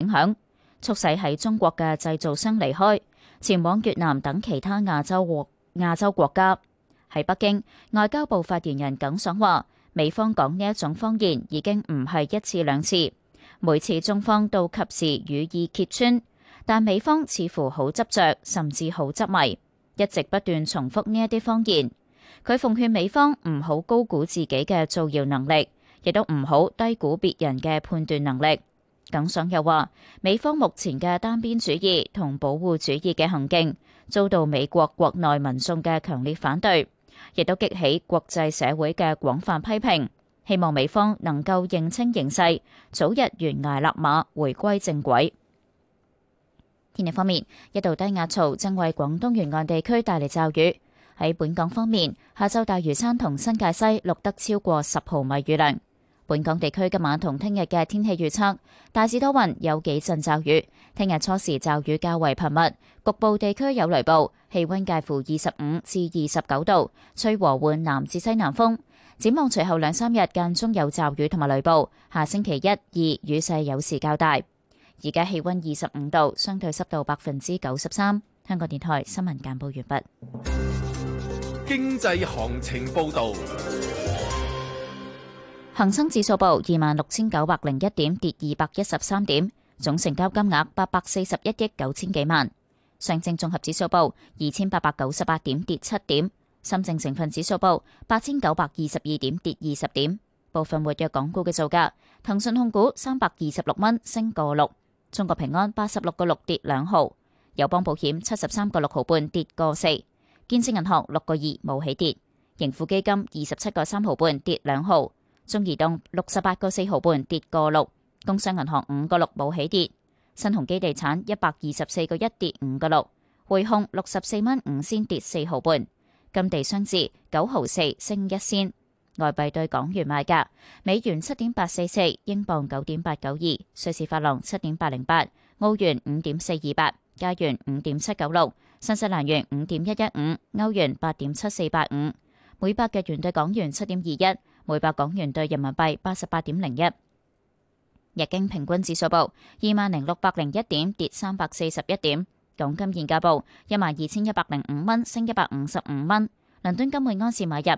響，促使喺中國嘅製造商離開，前往越南等其他亞洲國家。喺北京，外交部發言人耿爽話，美方講呢一種謊言已經唔係一次兩次，每次中方都及時予以揭穿，但美方似乎好執着，甚至好執迷，一直不斷重複呢一啲謊言。佢奉勸美方唔好高估自己嘅造謠能力，亦都唔好低估別人嘅判斷能力。耿爽又話，美方目前嘅單邊主義同保護主義嘅行徑遭到美國國內民眾嘅強烈反對，亦都激起國際社會嘅廣泛批評。希望美方能夠認清形勢，早日懸崖勒馬，回歸正軌。天氣方面，一道低壓槽正為廣東沿岸地區帶嚟驟雨。喺本港方面，下晝大嶼山同新界西錄得超過10毫米雨量。本港地區今晚同聽日嘅天氣預測，大致多雲，有幾陣驟雨。聽日初時驟雨較為頻密，局部地區有雷暴，氣溫介乎25至29度，吹和緩南至西南風。展望隨後2、3日間中有驟雨同埋雷暴，下星期1、2雨勢有時較大。而家氣溫25度，相對濕度93%。香港電台新聞簡報完畢。 經濟行情報道。 恒生指數報26,901點，跌213點，總成交金額841億9千幾萬。上證綜合指數報2,898點，跌7點。深證成分指數報8,922點，跌20點。部分活躍港股嘅造價：騰訊控股326蚊，升個6；中國平安86個6，跌2毫；友邦保險73個6毫半，跌個4；建設銀行6個2，冇起跌；盈富基金27個3毫半，跌2毫；中移動68個4毫半，跌個6；工商銀行5個6，冇起跌；新鴻基地產124個1，跌5個6；匯控64蚊5仙，跌4毫半；金地商字9毫4，升1仙。外幣對港元賣價：美元7.844，英鎊9.892，瑞士法郎7.808，澳元5.428，加元5.796，新西蘭元5.115，歐元8.7485，每百日元對港元7.21，每百港元對人民幣88.01。日經平均指數報20,601點，跌341點。港金現價報12,105蚊，升155蚊。倫敦金每安士買入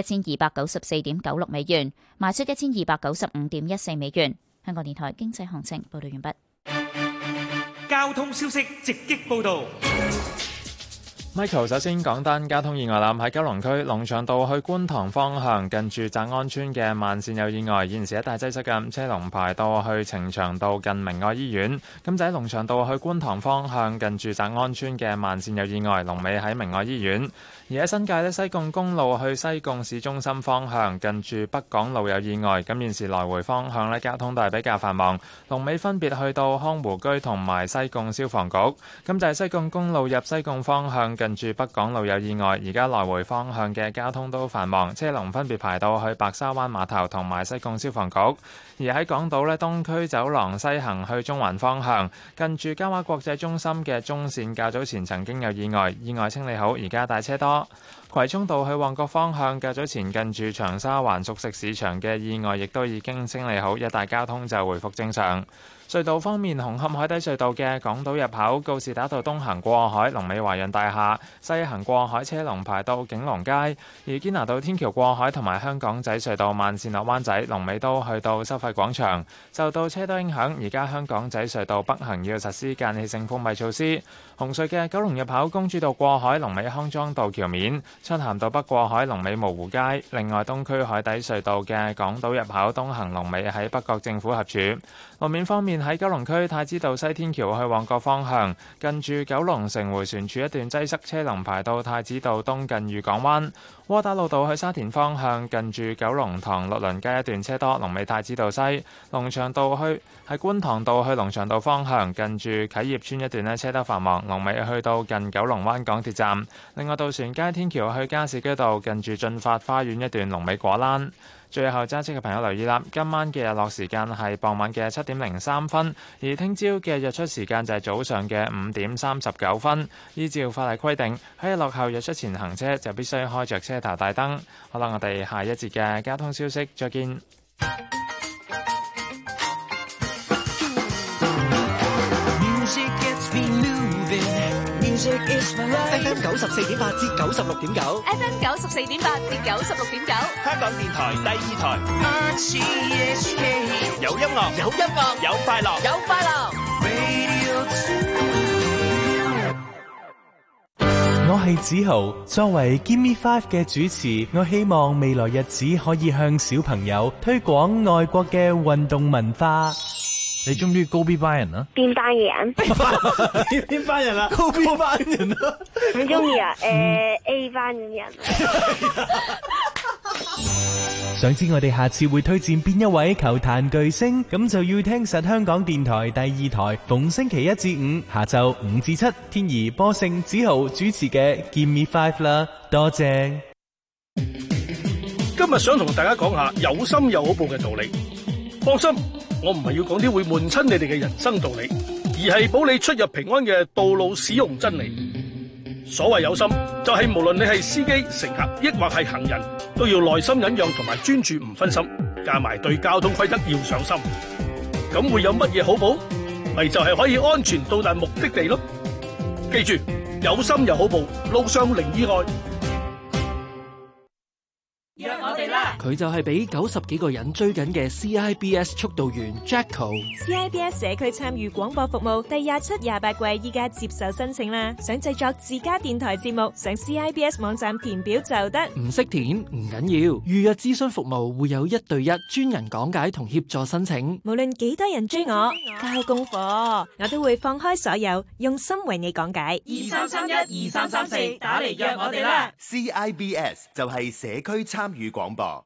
1294.96美元，賣出1295.14美元。香港電台經濟行情報道完畢。 交通消息直擊報道。 Michael 首先講單交通意外啦，喺九龍區龍翔道去觀塘方向近住澤安村嘅慢線有意外，現時一帶擠塞嘅車龍排到去呈祥道近明愛醫院。咁就喺龍翔道去觀塘方向近住澤安村嘅慢線有意外，龍尾喺明愛醫院。而喺新界呢，西貢公路去西貢市中心方向近住北港路有意外，咁現時來回方向呢，交通都係比較繁忙，龍尾分別去到康湖居同埋西貢消防局。咁就係西貢公路入西貢方向近住北港路有意外，而家來回方向嘅交通都繁忙，車龍分別排到去白沙灣碼頭同埋西貢消防局。而喺港島呢，東區走廊西行去中環方向近住嘉華國際中心嘅中線較早前曾經有意外，意外清理好，而家大車多。葵涌道去旺角方向較早前近住長沙灣熟食市場嘅意外亦都已經清理好，一帶交通就回復正常。隧道方面，紅磡海底隧道嘅港島入口告士打道東行過海，龍尾華潤大廈；西行過海車龍排到景隆街。而堅拿道天橋過海同埋香港仔隧道慢線落灣仔，龍尾都去到收費廣場。受到車多影響，而家香港仔隧道北行要實施間歇性封閉措施。紅隧嘅九龍入口公主道過海，龍尾康莊道橋面；漆咸道北過海，龍尾蕪湖街。另外，東區海底隧道嘅港島入口東行龍尾喺北角政府合署。路面方面，喺九龍區太子道西天橋去旺角方向，近住九龍城迴旋處一段擠塞，車龍排到太子道東近裕港灣。窩打老道去沙田方向，近住九龍塘律倫街一段車多，龍尾太子道西。龍翔道去喺觀塘道去龍翔道方向，近住啟業邨一段呢車多繁忙，龍尾去到近九龍灣港鐵站。另外，渡船街天橋去加士居道，近住進發花園一段龍尾果欄。最後揸車嘅朋友留意啦，今晚嘅日落時間係傍晚嘅7點03分，而聽朝嘅日出時間就係早上嘅5點39分。依照法例規定，喺日落後日出前行車就必須開着車頭大燈。好啦，我哋下一節嘅交通消息，再見。 FM 94.8至96.9 ，FM 94.8至96.9， 香港電台第2台。有音樂，有音樂，有快樂， 有快樂。 我係子豪，作為 Give Me Five 嘅主持，我希望未來日子可以向小朋友推廣外國嘅運動文化。你中唔中意高 B 班人啊？ 邊班嘅人？ 邊班人啊？高 B 班人啊？ 唔中意啊？A 班嘅人。 想知我哋下次會推薦邊一位球壇巨星，咁就要聽實香港電台第2台，逢星期1至5下晝5至7，天怡、波勝、子豪主持嘅 Give Me Five 啦，多謝。 今日想同大家講下有心有好報嘅道理。放心，我唔係要講啲會悶親你哋嘅人生道理，而係保你出入平安嘅道路使用真理。所謂有心，就係無論你係司機、乘客，抑或係行人，都要耐心忍讓同埋專注唔分心，加埋對交通規則要上心。咁會有乜嘢好報？咪就係可以安全到達目的地咯。記住，有心有好報，路上零意外。 約我哋啦！ 佢就係俾90幾個人追緊嘅 CIBS 速度員 Jacko。CIBS 社區參與廣播服務第27、28季依家接受申請啦！想製作自家電台節目，上 CIBS 網站填表就得。唔識填唔緊要，預約諮詢服務會有1對1專人講解同協助申請。無論幾多人追我，交功課，我都會放開所有，用心為你講解。 2331 2334打嚟約我哋啦！ CIBS 就係社區參與廣播。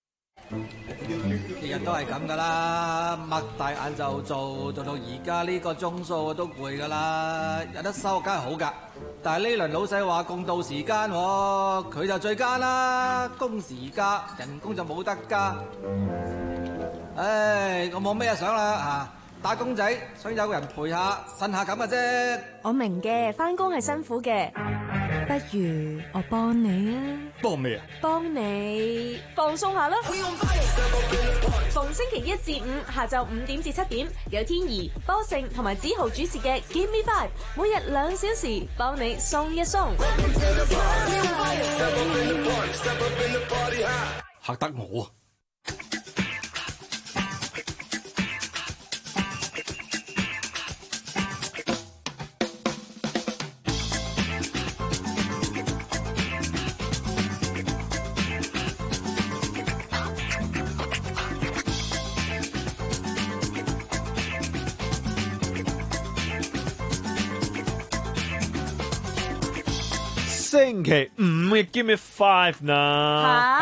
日日都係咁噶啦，擘大眼就做到而家呢個鐘數都攰噶啦，有得收梗係好噶。但係呢輪老細話共度時間，佢就最奸啦，工時加，人工就冇得加。唉，我冇咩嘢想啦打工仔想有個人陪下，呻下咁嘅啫。 我明嘅，返工係辛苦嘅，不如我幫你啊！ 幫咩啊？ 幫你放鬆下啦。逢星期1至5下晝5點至7點，有天怡、波勝同埋子豪主持嘅 Give Me Five， 每日2小時，幫你鬆一鬆。 嚇得我啊！ 星期5嘅 Give Me Five 啦，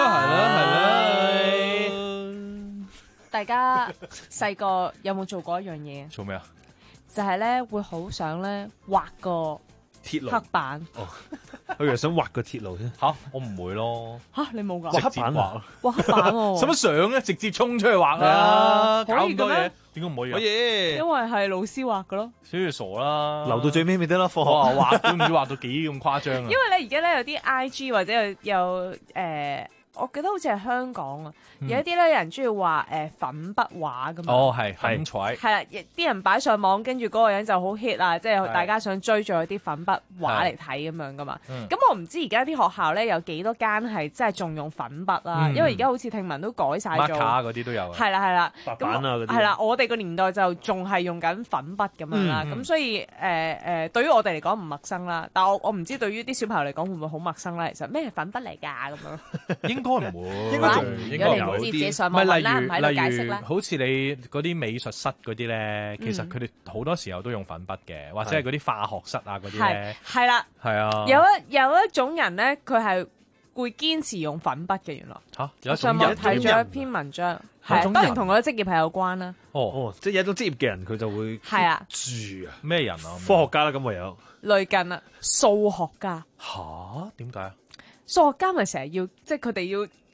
係咯。 大家細個有冇做過一樣嘢？ 做咩啊？ 就係咧會好想咧畫個鐵路黑板。 哦，我以為想畫個鐵路先。吓，我唔會咯。 吓，你冇㗎？ 畫黑板畫， 畫黑板喎。 使乜上咧？直接衝出去畫啦！搞咁多嘢，點解唔可以？ 可以，因為係老師畫㗎咯。 所以傻啦， 留到最尾咪得咯。科學畫都唔知畫到幾咁誇張啊！ 因為咧而家咧有啲 IG 或者有我記得好似係香港啊，有一啲咧有人中意畫粉筆畫㗎嘛。 哦，係粉彩。 係啦，啲人擺上網，跟住嗰個人就好 hit 啊，即係大家想追咗啲粉筆畫嚟睇咁樣㗎嘛。咁我唔知而家啲學校咧有幾多間係真係仲用粉筆啦，因為而家好似聽聞都改晒咗。 marker 嗰啲都有。係啦， 白板啊嗰啲。 係啦，我哋個年代就仲係用緊粉筆咁樣啦，咁所以對於我哋嚟講唔陌生啦，但我唔知對於啲小朋友嚟講會唔會好陌生咧？其實咩係粉筆嚟㗎咁樣？ 應該唔會。 應該有啲，唔係例如好似你嗰啲美術室嗰啲咧，其實佢哋好多時候都用粉筆嘅，或者係嗰啲化學室啊嗰啲咧。 係啦， 係啊。 有一種人咧，佢係會堅持用粉筆嘅。原來有上網睇咗一篇文章，係當然同佢職業係有關啦。 哦，即係有一種職業嘅人，佢就會係啊。 住啊， 咩人啊？ 科學家啦，咁唯有類近啊，數學家。 吓？點解啊？ 數學家咪成日要，即係佢哋要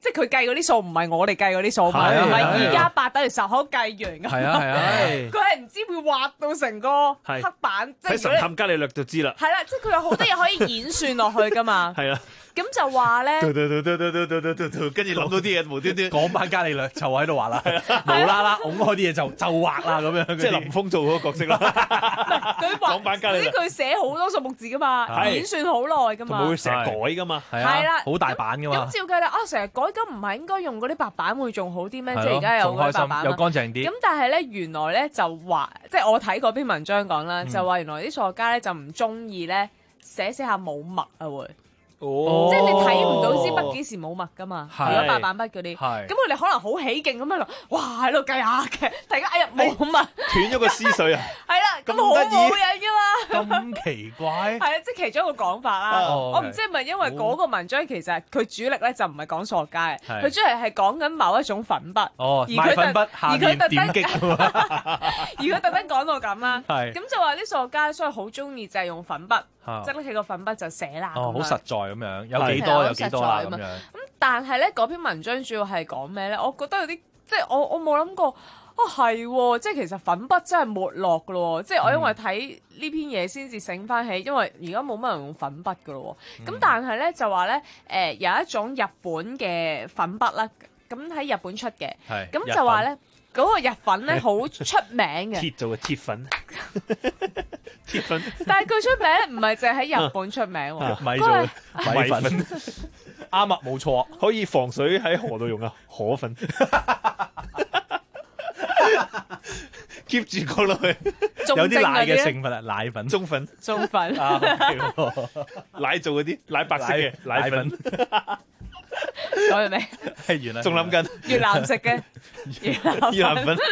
即係佢計嗰啲數唔係我哋計嗰啲數嘛，唔係2+8等於10可計完㗎。 係啊， 佢係唔知會畫到成個黑板，即係睇神探伽利略就知啦。 係啦，即係佢有好多嘢可以演算落去㗎嘛。 係啊。 咁就話咧， 跟住諗到啲嘢無端端講班伽利略就喺度畫啦，無啦啦拱開啲嘢就畫啦咁樣， 即係林峰做嗰個角色啦。 佢講班伽利略，佢寫好多數目字噶嘛，演算好耐噶嘛， 同埋會成日改噶嘛， 係啦， 好大版噶嘛。 咁照計啦，成日改咁唔係應該用嗰啲白板會仲好啲咩？即係而家有嗰啲白板， 又乾淨啲。 咁但係咧，原來咧就話，即係我睇嗰篇文章講啦，就話原來啲數學家咧就唔中意咧寫下冇墨啊會。即係你睇唔到支筆幾時冇墨噶嘛？如果白板筆嗰啲，咁佢哋可能好起勁咁喺度，哇喺度計下嘅，突然間哎呀冇墨， 斷咗個思緒啊！ 係啦，咁好冇癮噶嘛？ 咁奇怪？ 係啊，即係其中一個講法啦。我唔知係咪因為嗰個文章其實佢主力咧就唔係講數學家嘅，佢主力係講緊某一種粉筆。 哦，買粉筆下面點擊。 而佢特登講到咁啦， 咁就話啲數學家所以好中意就係用粉筆，即係拎起個粉筆就寫啦。 好實在咁樣，有幾多有幾多啦咁樣。 咁但係咧嗰篇文章主要係講咩咧？我覺得有啲即係我冇諗過，係喎，即係其實粉筆真係沒落噶咯。即係我因為睇呢篇嘢先至醒翻起，因為而家冇乜人用粉筆噶咯。咁但係咧就話咧有一種日本嘅粉筆啦，咁喺日本出嘅，咁就話咧。嗰個日粉咧好出名嘅， 鐵做嘅鐵粉，鐵粉。 但係佢出名唔係淨係喺日本出名喎， 米做嘅米粉， 啱啊，冇錯， 可以防水喺河度用啊，河粉。keep 住講落去， 有啲奶嘅成分啊，奶粉、 中粉、 啊， 奶做嗰啲奶白色嘅奶粉。 講完未？ 係原來仲諗緊越南食嘅越南粉，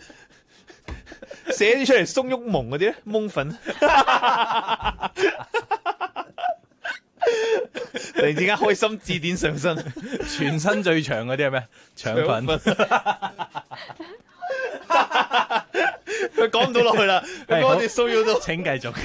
寫啲出嚟鬆郁蒙嗰啲咧，蒙粉。突然之間開心字典上身， 全身最長嗰啲係咩？腸粉。 佢講唔到落去啦，佢講啲騷擾都。 請繼續。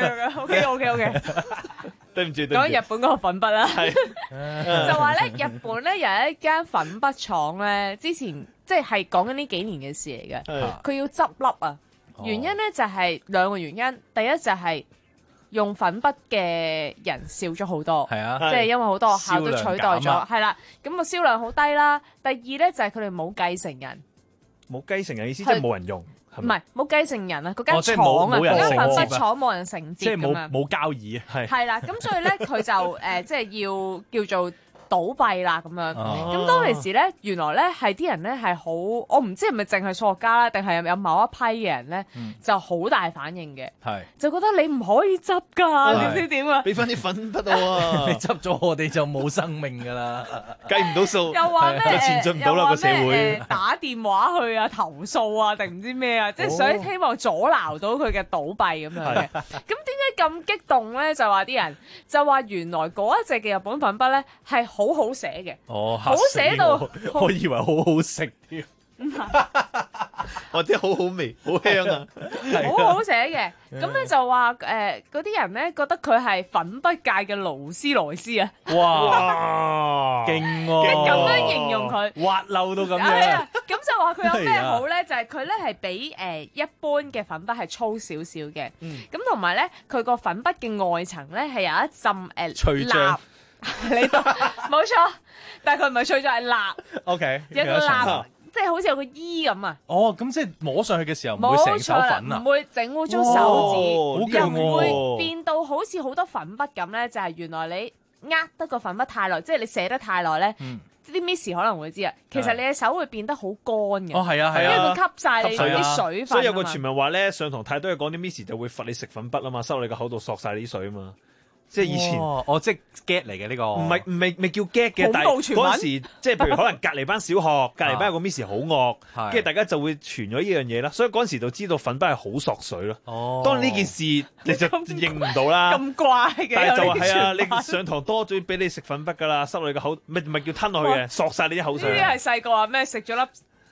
OK。 對唔住， 講日本嗰個粉筆啦，就話咧日本咧有一間粉筆廠咧，之前即係講緊呢幾年嘅事嚟嘅，佢要執笠啊。原因咧就係兩個原因，第一就係用粉筆嘅人少咗好多， 係啊， 即係因為好多學校都取代咗，係啦，咁個銷量好低啦。第二咧就係佢哋冇繼承人， 冇繼承人意思即係冇人用。 唔係冇繼承人啊！嗰間廠啊，嗰間粉筆廠冇人承接咁樣， 冇交椅啊， 係啦，咁所以咧佢就即係要叫做倒閉啦咁樣。咁當其時咧，原來咧係啲人咧係好，我唔知係咪淨係數學家啦，定係有某一批嘅人咧就好大反應嘅，就覺得你唔可以執㗎，點知點啊？ 俾翻啲粉筆啊！ 你執咗我哋就冇生命㗎啦， 計唔到數， 又話咩？ 前進唔到啦個社會， 打電話去啊投訴啊定唔知咩啊？即係想希望阻撓到佢嘅倒閉咁樣嘅。咁點解咁激動咧？就話啲人就話原來嗰一隻嘅日本粉筆咧係好好寫嘅，好寫到我以為好好食添，或者好好味，好香啊， 好好寫嘅。咁咧就話嗰啲人咧覺得佢係粉筆界嘅勞斯萊斯啊！ 哇，勁喎！ 咁樣形容佢滑溜到咁樣。 咁就話佢有咩好咧？就係佢咧係比一般嘅粉筆係粗少少嘅。咁同埋咧，佢個粉筆嘅外層咧係有一浸脆漿。 你讀冇錯，但係佢唔係脆咗，係蠟。 OK， 有個蠟，即係好似有個衣咁啊。 哦，咁即係摸上去嘅時候唔會成手粉啊， 唔會整污糟手指，又唔會變到好似好多粉筆咁咧。就係原來你握得個粉筆太耐，即係你寫得太耐咧。啲 Miss 可能會知啊，其實你嘅手會變得好乾嘅。 哦，係啊，係啊， 因為佢吸晒你啲水分。 所以有個傳聞話咧，上堂太多嘢講啲 Miss 就會罰你食粉筆啊嘛，塞落你個口度索晒你啲水啊嘛。即係以前， 即係 get 嚟嘅呢個， 唔係未叫 get 嘅，但係嗰陣時即係譬如可能隔離班小學，隔離班有個 Miss 好惡，跟住大家就會傳咗呢樣嘢啦，所以嗰陣時就知道粉筆係好索水咯。哦，當然呢件事你就認唔到啦。 咁怪嘅， 但係就話係啊，你上堂多咗俾你食粉筆㗎啦，塞落你個口，唔係叫吞落去嘅，索晒你啲口水。 呢啲係細個話咩食咗粒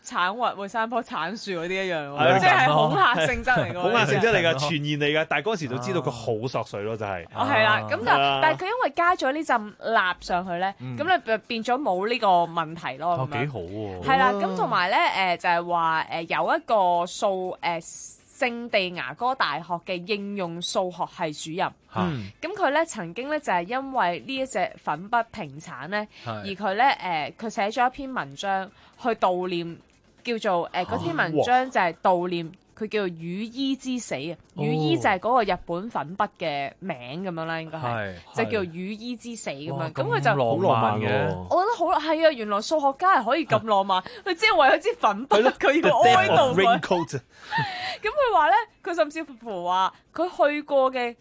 橙核會生棵橙樹嗰啲一樣喎，即係恐嚇性質嚟㗎。 恐嚇性質嚟㗎，傳言嚟㗎。但係嗰陣時就知道佢好索水咯，就係。 係啦，咁但係佢因為加咗呢陣蠟上去咧，咁你變咗冇呢個問題咯。 幾好喎。 係啦，咁同埋咧就係話有一個聖地牙哥大學嘅應用數學系主任，咁佢咧曾經咧就係因為呢一隻粉筆停產咧，而佢咧佢寫咗一篇文章去悼念，叫做嗰篇文章就係悼念佢叫做羽衣之死啊，羽衣就係嗰個日本粉筆嘅名咁樣啦，應該係就叫做羽衣之死咁樣，咁佢就好浪漫嘅， 我覺得好係啊，原來數學家係可以咁浪漫，佢只係為咗支粉筆，佢要哀悼佢。咁佢話咧，佢甚至乎話佢去過嘅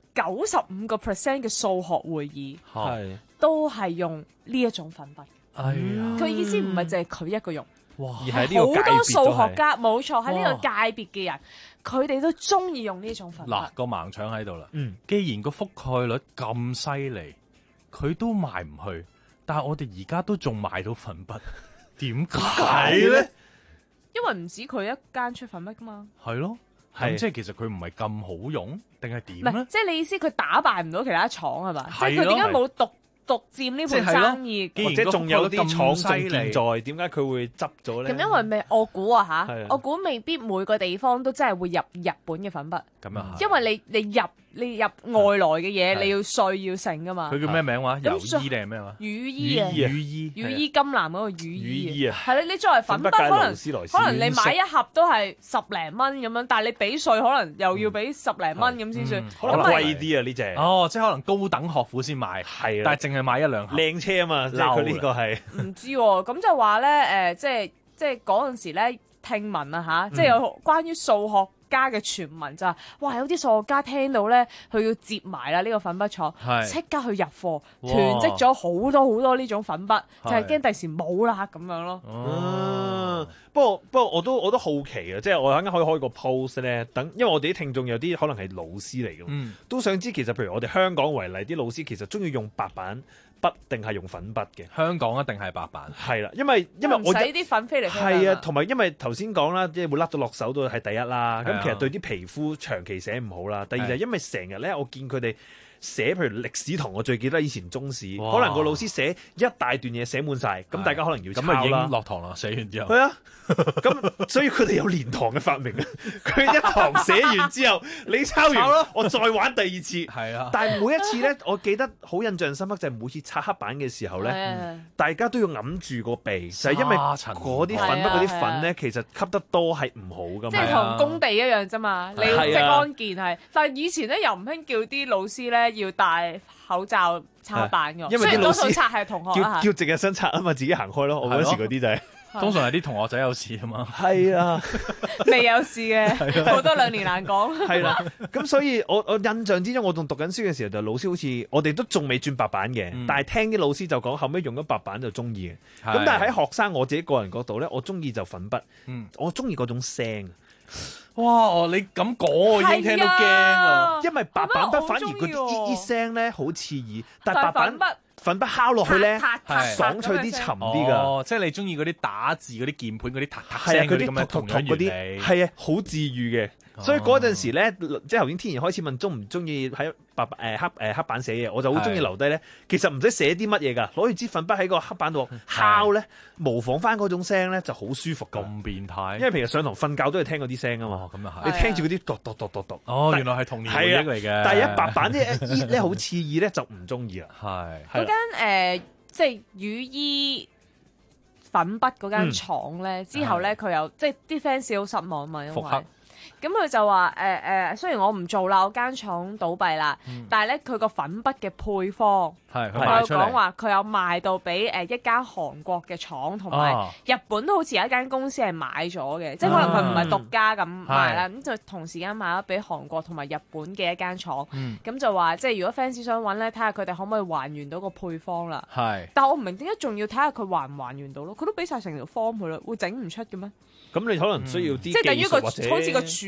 95% 嘅數學會議，都係用呢一種粉筆。 哎呀， 佢意思唔係淨係佢一個用， 而係好多數學家，冇錯喺呢個界別嘅人，佢哋都中意用呢種粉筆。 嗱，個盲腸喺度啦。既然個覆蓋率咁犀利，佢都賣唔去，但係我哋而家都仲賣到粉筆，點解咧？ 因為唔止佢一間出粉筆噶嘛， 係咯，咁即係其實佢唔係咁好用，定係點咧？ 即係你意思佢打敗唔到其他廠係嘛？即係佢點解冇獨佔呢盤生意？ 或者仲有啲廠仲健在，點解佢會執咗咧？ 咁因為我估啊嚇，我估未必每個地方都真係會入日本嘅粉筆。 咁啊， 因為你入外來嘅嘢，你要稅要成噶嘛。 佢叫咩名話？油衣定係咩話？ 羽衣啊，羽衣金藍嗰個羽衣啊。 係啦，你作為粉筆可能你買一盒都係10零蚊咁樣，但係你俾稅可能又要俾10零蚊咁先算， 可能貴啲啊呢隻。 哦，即係可能高等學府先買，係，但係淨係買1兩盒。 靚車啊嘛，即係佢呢個係。 唔知喎，咁就話咧即係嗰陣時咧聽聞啊嚇，即係有關於數學家嘅傳聞就係，哇！有啲數學家聽到咧，佢要接埋啦呢個粉筆廠，即刻去入貨，囤積咗好多呢種粉筆，就係驚第時冇啦咁樣咯。 不過我都好奇啊，即係我啱啱可以開個 post 咧，因為我哋啲聽眾有啲可能係老師嚟嘅，都想知其實譬如我哋香港為例，啲老師其實中意用白板筆定係用粉筆嘅？ 香港一定係白板， 係啦，因為我唔使啲粉飛嚟飛去。 係啊，同埋因為頭先講啦，即係會甩到落手都係第一啦。咁其實對啲皮膚長期寫唔好啦。第二就係因為成日咧，我見佢哋寫譬如歷史堂，我最記得以前中史，可能個老師寫一大段嘢寫滿晒，咁大家可能要抄啦。咁啊已經落堂啦，寫完之後。 係啊，咁所以佢哋有連堂嘅發明啊！佢一堂寫完之後，你抄完，我再玩第二次。 係啊， 但係每一次咧，我記得好印象深刻就係每次擦黑板嘅時候咧，大家都要揞住個鼻，就係因為嗰啲粉筆嗰啲粉咧，其實吸得多係唔好噶嘛。 即係同工地一樣啫嘛，你職安健係，但係以前咧又唔興叫啲老師咧要戴口罩擦板㗎， 因為啲老師擦係同學叫值日生擦啊嘛，自己行開咯。我嗰時嗰啲就係。 通常係啲同學仔有事啊嘛， 係啊， 未有事嘅，好多兩年難講。 係啦，咁所以我印象之中，我仲讀緊書嘅時候，就老師好似我哋都仲未轉白板嘅，但係聽啲老師就講後尾用咗白板就中意嘅。咁但係喺學生我自己個人角度咧，我中意就粉筆，我中意嗰種聲。 哇！你咁講我已經聽到驚啊， 因為白板筆反而嗰啲聲咧好刺耳，但係白板粉筆敲落去咧，爽脆啲、沉啲㗎。 哦，即係你中意嗰啲打字嗰啲鍵盤嗰啲嗒嗒聲嗰啲咁嘅同樣原理。 係啊，好治癒嘅。所以嗰陣時咧，即係頭先天然開始問中唔中意喺黑板寫嘢，我就好中意留低咧。其實唔使寫啲乜嘢㗎，攞住支粉筆喺個黑板度敲咧，模仿翻嗰種聲咧就好舒服。 咁變態， 因為平日上堂瞓覺都係聽嗰啲聲啊嘛。咁啊係，你聽住嗰啲讀。 哦，原來係童年回憶嚟嘅。 但係一白板啲咧好刺耳咧，就唔中意啦。 係嗰間即係羽衣粉筆嗰間廠咧，之後咧佢又即係啲 fans 好失望嘛，因為。咁佢就話雖然我唔做啦，我間廠倒閉啦，但係咧佢個粉筆嘅配方，佢有講話佢有賣到俾一間韓國嘅廠，同埋日本都好似有一間公司係買咗嘅，即係可能佢唔係獨家咁賣啦，咁就同時間賣咗俾韓國同埋日本嘅一間廠，咁就話即係如果 fans 想揾咧，睇下佢哋可唔可以還原到個配方啦。但係我唔明點解仲要睇下佢還唔還原到咯？佢都俾晒成條方佢啦，會整唔出嘅咩？ 咁你可能需要啲即係等於好似個柱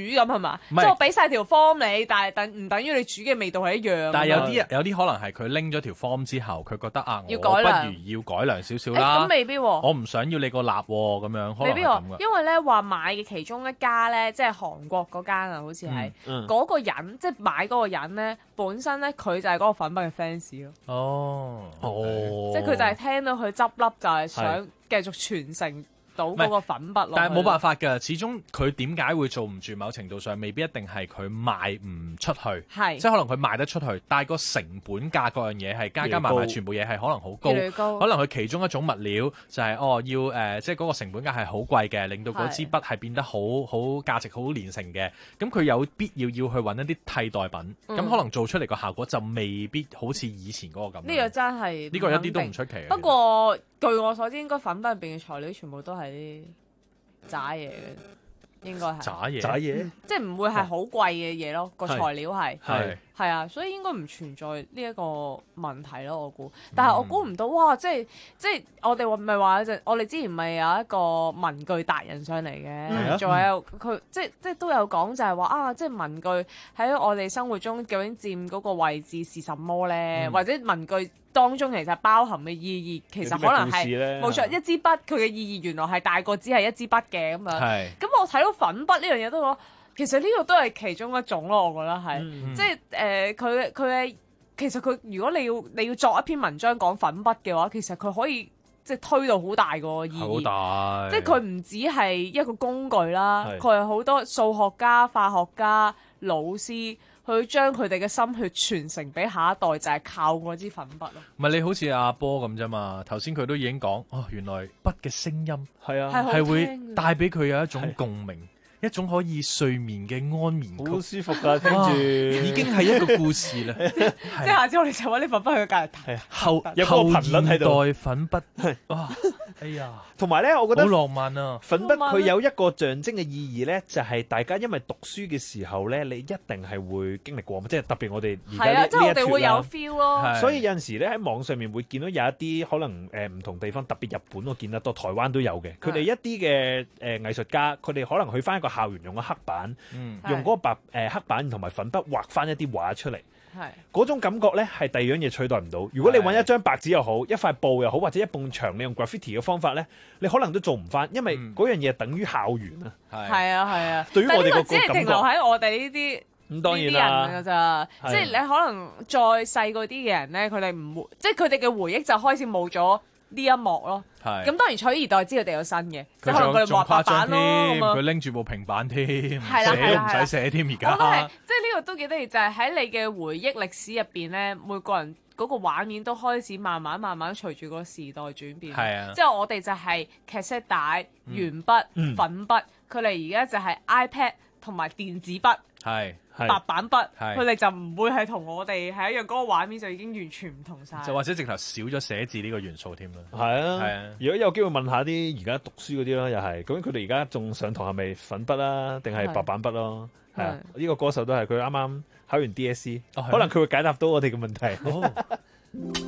咁係嘛？即係我俾晒條 form 你，但係唔等於你煮嘅味道係一樣。 但係有啲可能係佢拎咗條 form 之後，佢覺得啊，我不如要改良少少啦。 咁未必喎， 我唔想要你個蠟咁樣， 未必喎，因為咧話買嘅其中一家咧，即係韓國嗰間啊，好似係嗰個人，即係買嗰個人咧，本身咧佢就係嗰個粉筆嘅 fans 咯。 哦， 即係佢就係聽到佢執笠，就係想繼續傳承到嗰個粉筆咯。 但係冇辦法㗎，始終佢點解會做唔住？某程度上未必一定係佢賣唔出去，即係可能佢賣得出去，但係個成本價嗰樣嘢係加埋全部嘢係可能好高，可能佢其中一種物料就係要即係嗰個成本價係好貴嘅，令到嗰支筆係變得好價值好連城嘅。咁佢有必要去揾一啲替代品，咁可能做出嚟個效果就未必好似以前嗰個咁。 呢個真係呢個一啲都唔出奇。 不過據我所知，應該粉筆入邊嘅材料全部都係啲渣嘢嘅，應該係渣嘢， 即係唔會係好貴嘅嘢咯。個材料係啊，所以應該唔存在呢一個問題咯。我估，但係我估唔到哇！即係我哋咪話我哋之前咪有一個文具達人上嚟嘅，仲有佢即係都有講就係話啊，即係文具喺我哋生活中究竟佔嗰個位置是什麼咧？或者文具當中其實包含嘅意義，其實可能係冇錯，一支筆佢嘅意義原來係大過只係一支筆嘅咁樣。咁我睇到粉筆呢樣嘢都講，其實呢個都係其中一種咯，我覺得係，即係佢嘅其實佢如果你要作一篇文章講粉筆嘅話，其實佢可以即係推到好大個意義，好大，即係佢唔只係一個工具啦，佢係好多數學家、化學家、老師。去將佢哋嘅心血傳承俾下一代，就係靠嗰支粉筆咯。 唔係你好似阿波咁啫嘛，頭先佢都已經講，原來筆嘅聲音係會帶俾佢有一種共鳴。一種可以睡眠嘅安眠曲， 好舒服㗎，聽住已經係一個故事啦。 即係下次我哋就揾啲粉筆去隔離睇， 有個頻率喺度。 後現代粉筆，哇！哎呀， 同埋咧，我覺得好浪漫啊！ 粉筆佢有一個象徵嘅意義咧，就係大家因為讀書嘅時候咧，你一定係會經歷過，即係特別我哋而家呢一即係我哋會有 feel 咯。 所以有陣時咧喺網上面會見到有一啲可能唔同地方，特別日本我見得多，台灣都有嘅。佢哋一啲嘅藝術家，佢哋可能去翻一個校園用個黑板，用嗰個黑板同埋粉筆畫翻一啲畫出嚟。嗰種感覺咧係第二樣嘢取代唔到。如果你揾一張白紙又好，一塊布又好，或者一埲牆，你用 graffiti 嘅方法咧，你可能都做唔翻，因為嗰樣嘢等於校園啊。 係啊。 對於我哋個感覺， 只係停留喺我哋呢啲咁當然啦人㗎咋。即係你可能再細嗰啲嘅人咧，佢哋唔會，即係佢哋嘅回憶就開始冇咗呢一幕咯。咁當然取而代之，佢哋有新嘅，即係可能佢哋畫白板咯。 佢拎住部平板添，寫都唔使寫添而家。 我覺得即係呢個都幾得意，就係喺你嘅回憶歷史入邊咧，每個人嗰個畫面都開始慢慢隨住個時代轉變。即係我哋就係劇色帶、鉛筆、粉筆，佢哋而家就係 iPad 同埋電子筆。白板筆，佢哋就唔會係同我哋係一樣，嗰個畫面就已經完全唔同晒。 就或者直頭少咗寫字呢個元素添啦。 係啊，如果有機會問下啲而家讀書嗰啲啦，又係究竟佢哋而家仲上堂係咪粉筆啦，定係白板筆咯？係啊，呢個歌手都係佢啱啱考完 DSE，可能佢會解答到我哋嘅問題。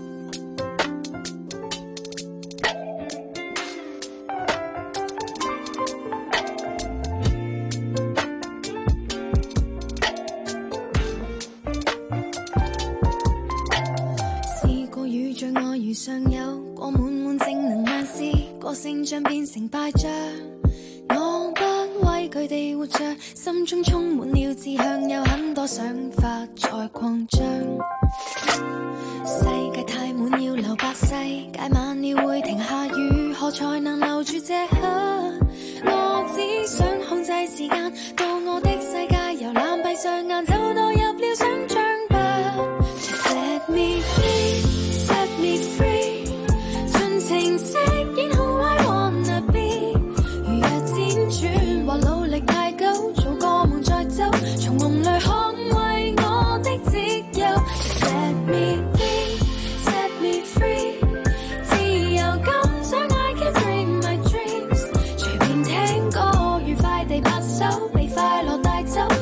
上有過滿滿正能量事，個性將變成敗仗。我不畏懼地活着，心中充滿了志向，有很多想法在擴張。世界太滿要留白，世界慢了會停下，如何才能留住這刻？我只想控制時間，到我的世界由藍閉上眼就墮入了想象吧。Just let me be，set me free， 盡情飾演好 I wanna be。如若輾轉或努力太久，做個夢再走，從夢裏捍衛我的自由。Just let me be，set me free， 自由感想 I can dream my dreams， 隨便聽歌愉快地拍手，被快樂帶走。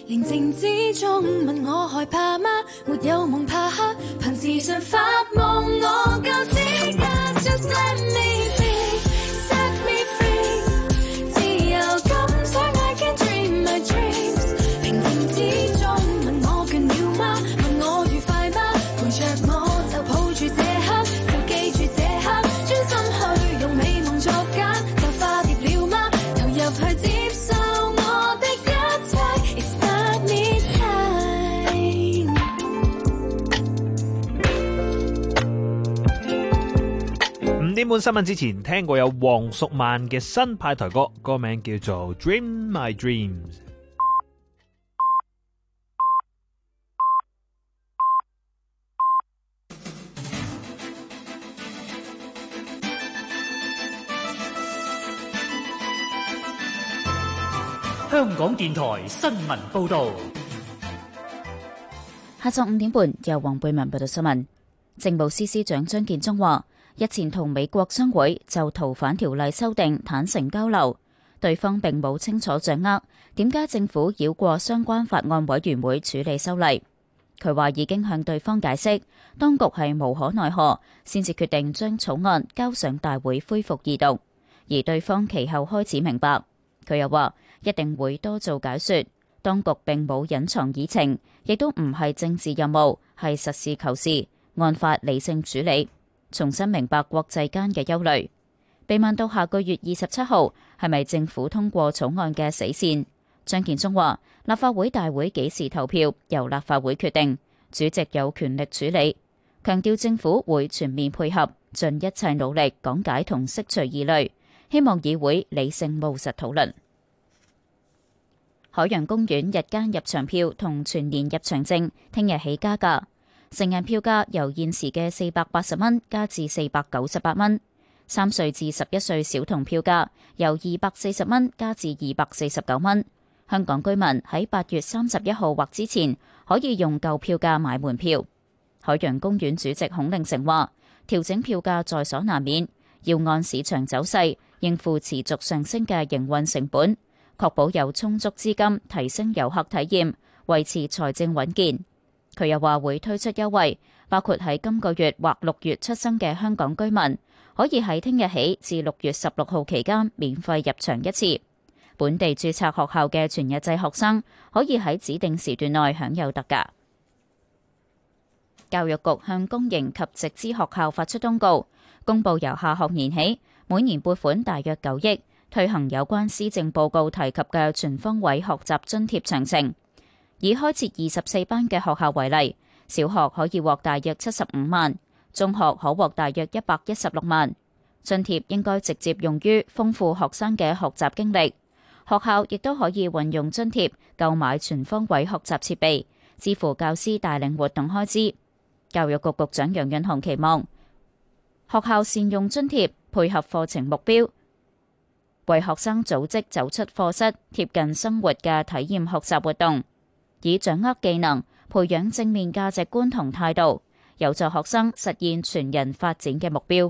寧靜之中問我害怕嗎？沒有夢怕黑，憑自信發夢我夠資格。Just let me be, set me free， 自由咁想 I can dream my dreams。 平靜之中問我倦了嗎？問我愉快嗎？陪着我就抱住這刻，要記住這刻，專心去用美夢作假，就化蝶了嗎？投入去接受我的一切 ，It's not me time。 5點半新聞之前，聽過有黃淑蔓嘅新派台歌，歌名叫做《Dream My Dreams》。 香港電台新聞報導。 下晝5點半，由黃貝文報道新聞。政務司司長張建宗話，日前同美國商會就逃犯條例修訂坦誠交流，對方並冇清楚掌握點解政府繞過相關法案委員會處理修例。佢話已經向對方解釋，當局係無可奈何先至決定將草案交上大會恢復二讀，而對方其後開始明白。佢又話一定會多做解說，當局並冇隱藏議程，亦都唔係政治任務，係實事求是，按法理性處理，重新明白國際間嘅憂慮。被問到下個月27號係咪政府通過草案嘅死線，張建宗話立法會大會幾時投票由立法會決定，主席有權力處理，強調政府會全面配合，盡一切努力講解同釋除疑慮，希望議會理性務實討論。海洋公園日間入場票同全年入場證聽日起加價，成人票價由現時嘅480蚊加至498蚊，3歲至11歲小童票價由240蚊加至249蚊。香港居民喺8月31號或之前可以用舊票價買門票。海洋公園主席孔令成話，調整票價在所難免，要按市場走勢應付持續上升嘅營運成本，確保有充足資金提升遊客體驗，維持財政穩健。佢又話會推出優惠，包括喺今個月或6月出生嘅香港居民，可以喺聽日起至6月16號期間免費入場一次。本地註冊學校嘅全日制學生可以喺指定時段內享有特價。教育局向公營及直資學校發出通告，公佈由下學年起，每年撥款大約9億，推行有關施政報告提及嘅全方位學習津貼詳情。以開設24班嘅學校為例，小學可以獲大約75萬，中學可獲大約116萬。津貼應該直接用於豐富學生嘅學習經歷。學校亦都可以運用津貼購買全方位學習設備，支付教師帶領活動開支。教育局局長楊潤雄期望學校善用津貼，配合課程目標，為學生組織走出課室、貼近生活嘅體驗學習活動，以掌握技能、培養正面價值觀同態度，有助學生實現全人發展嘅目標。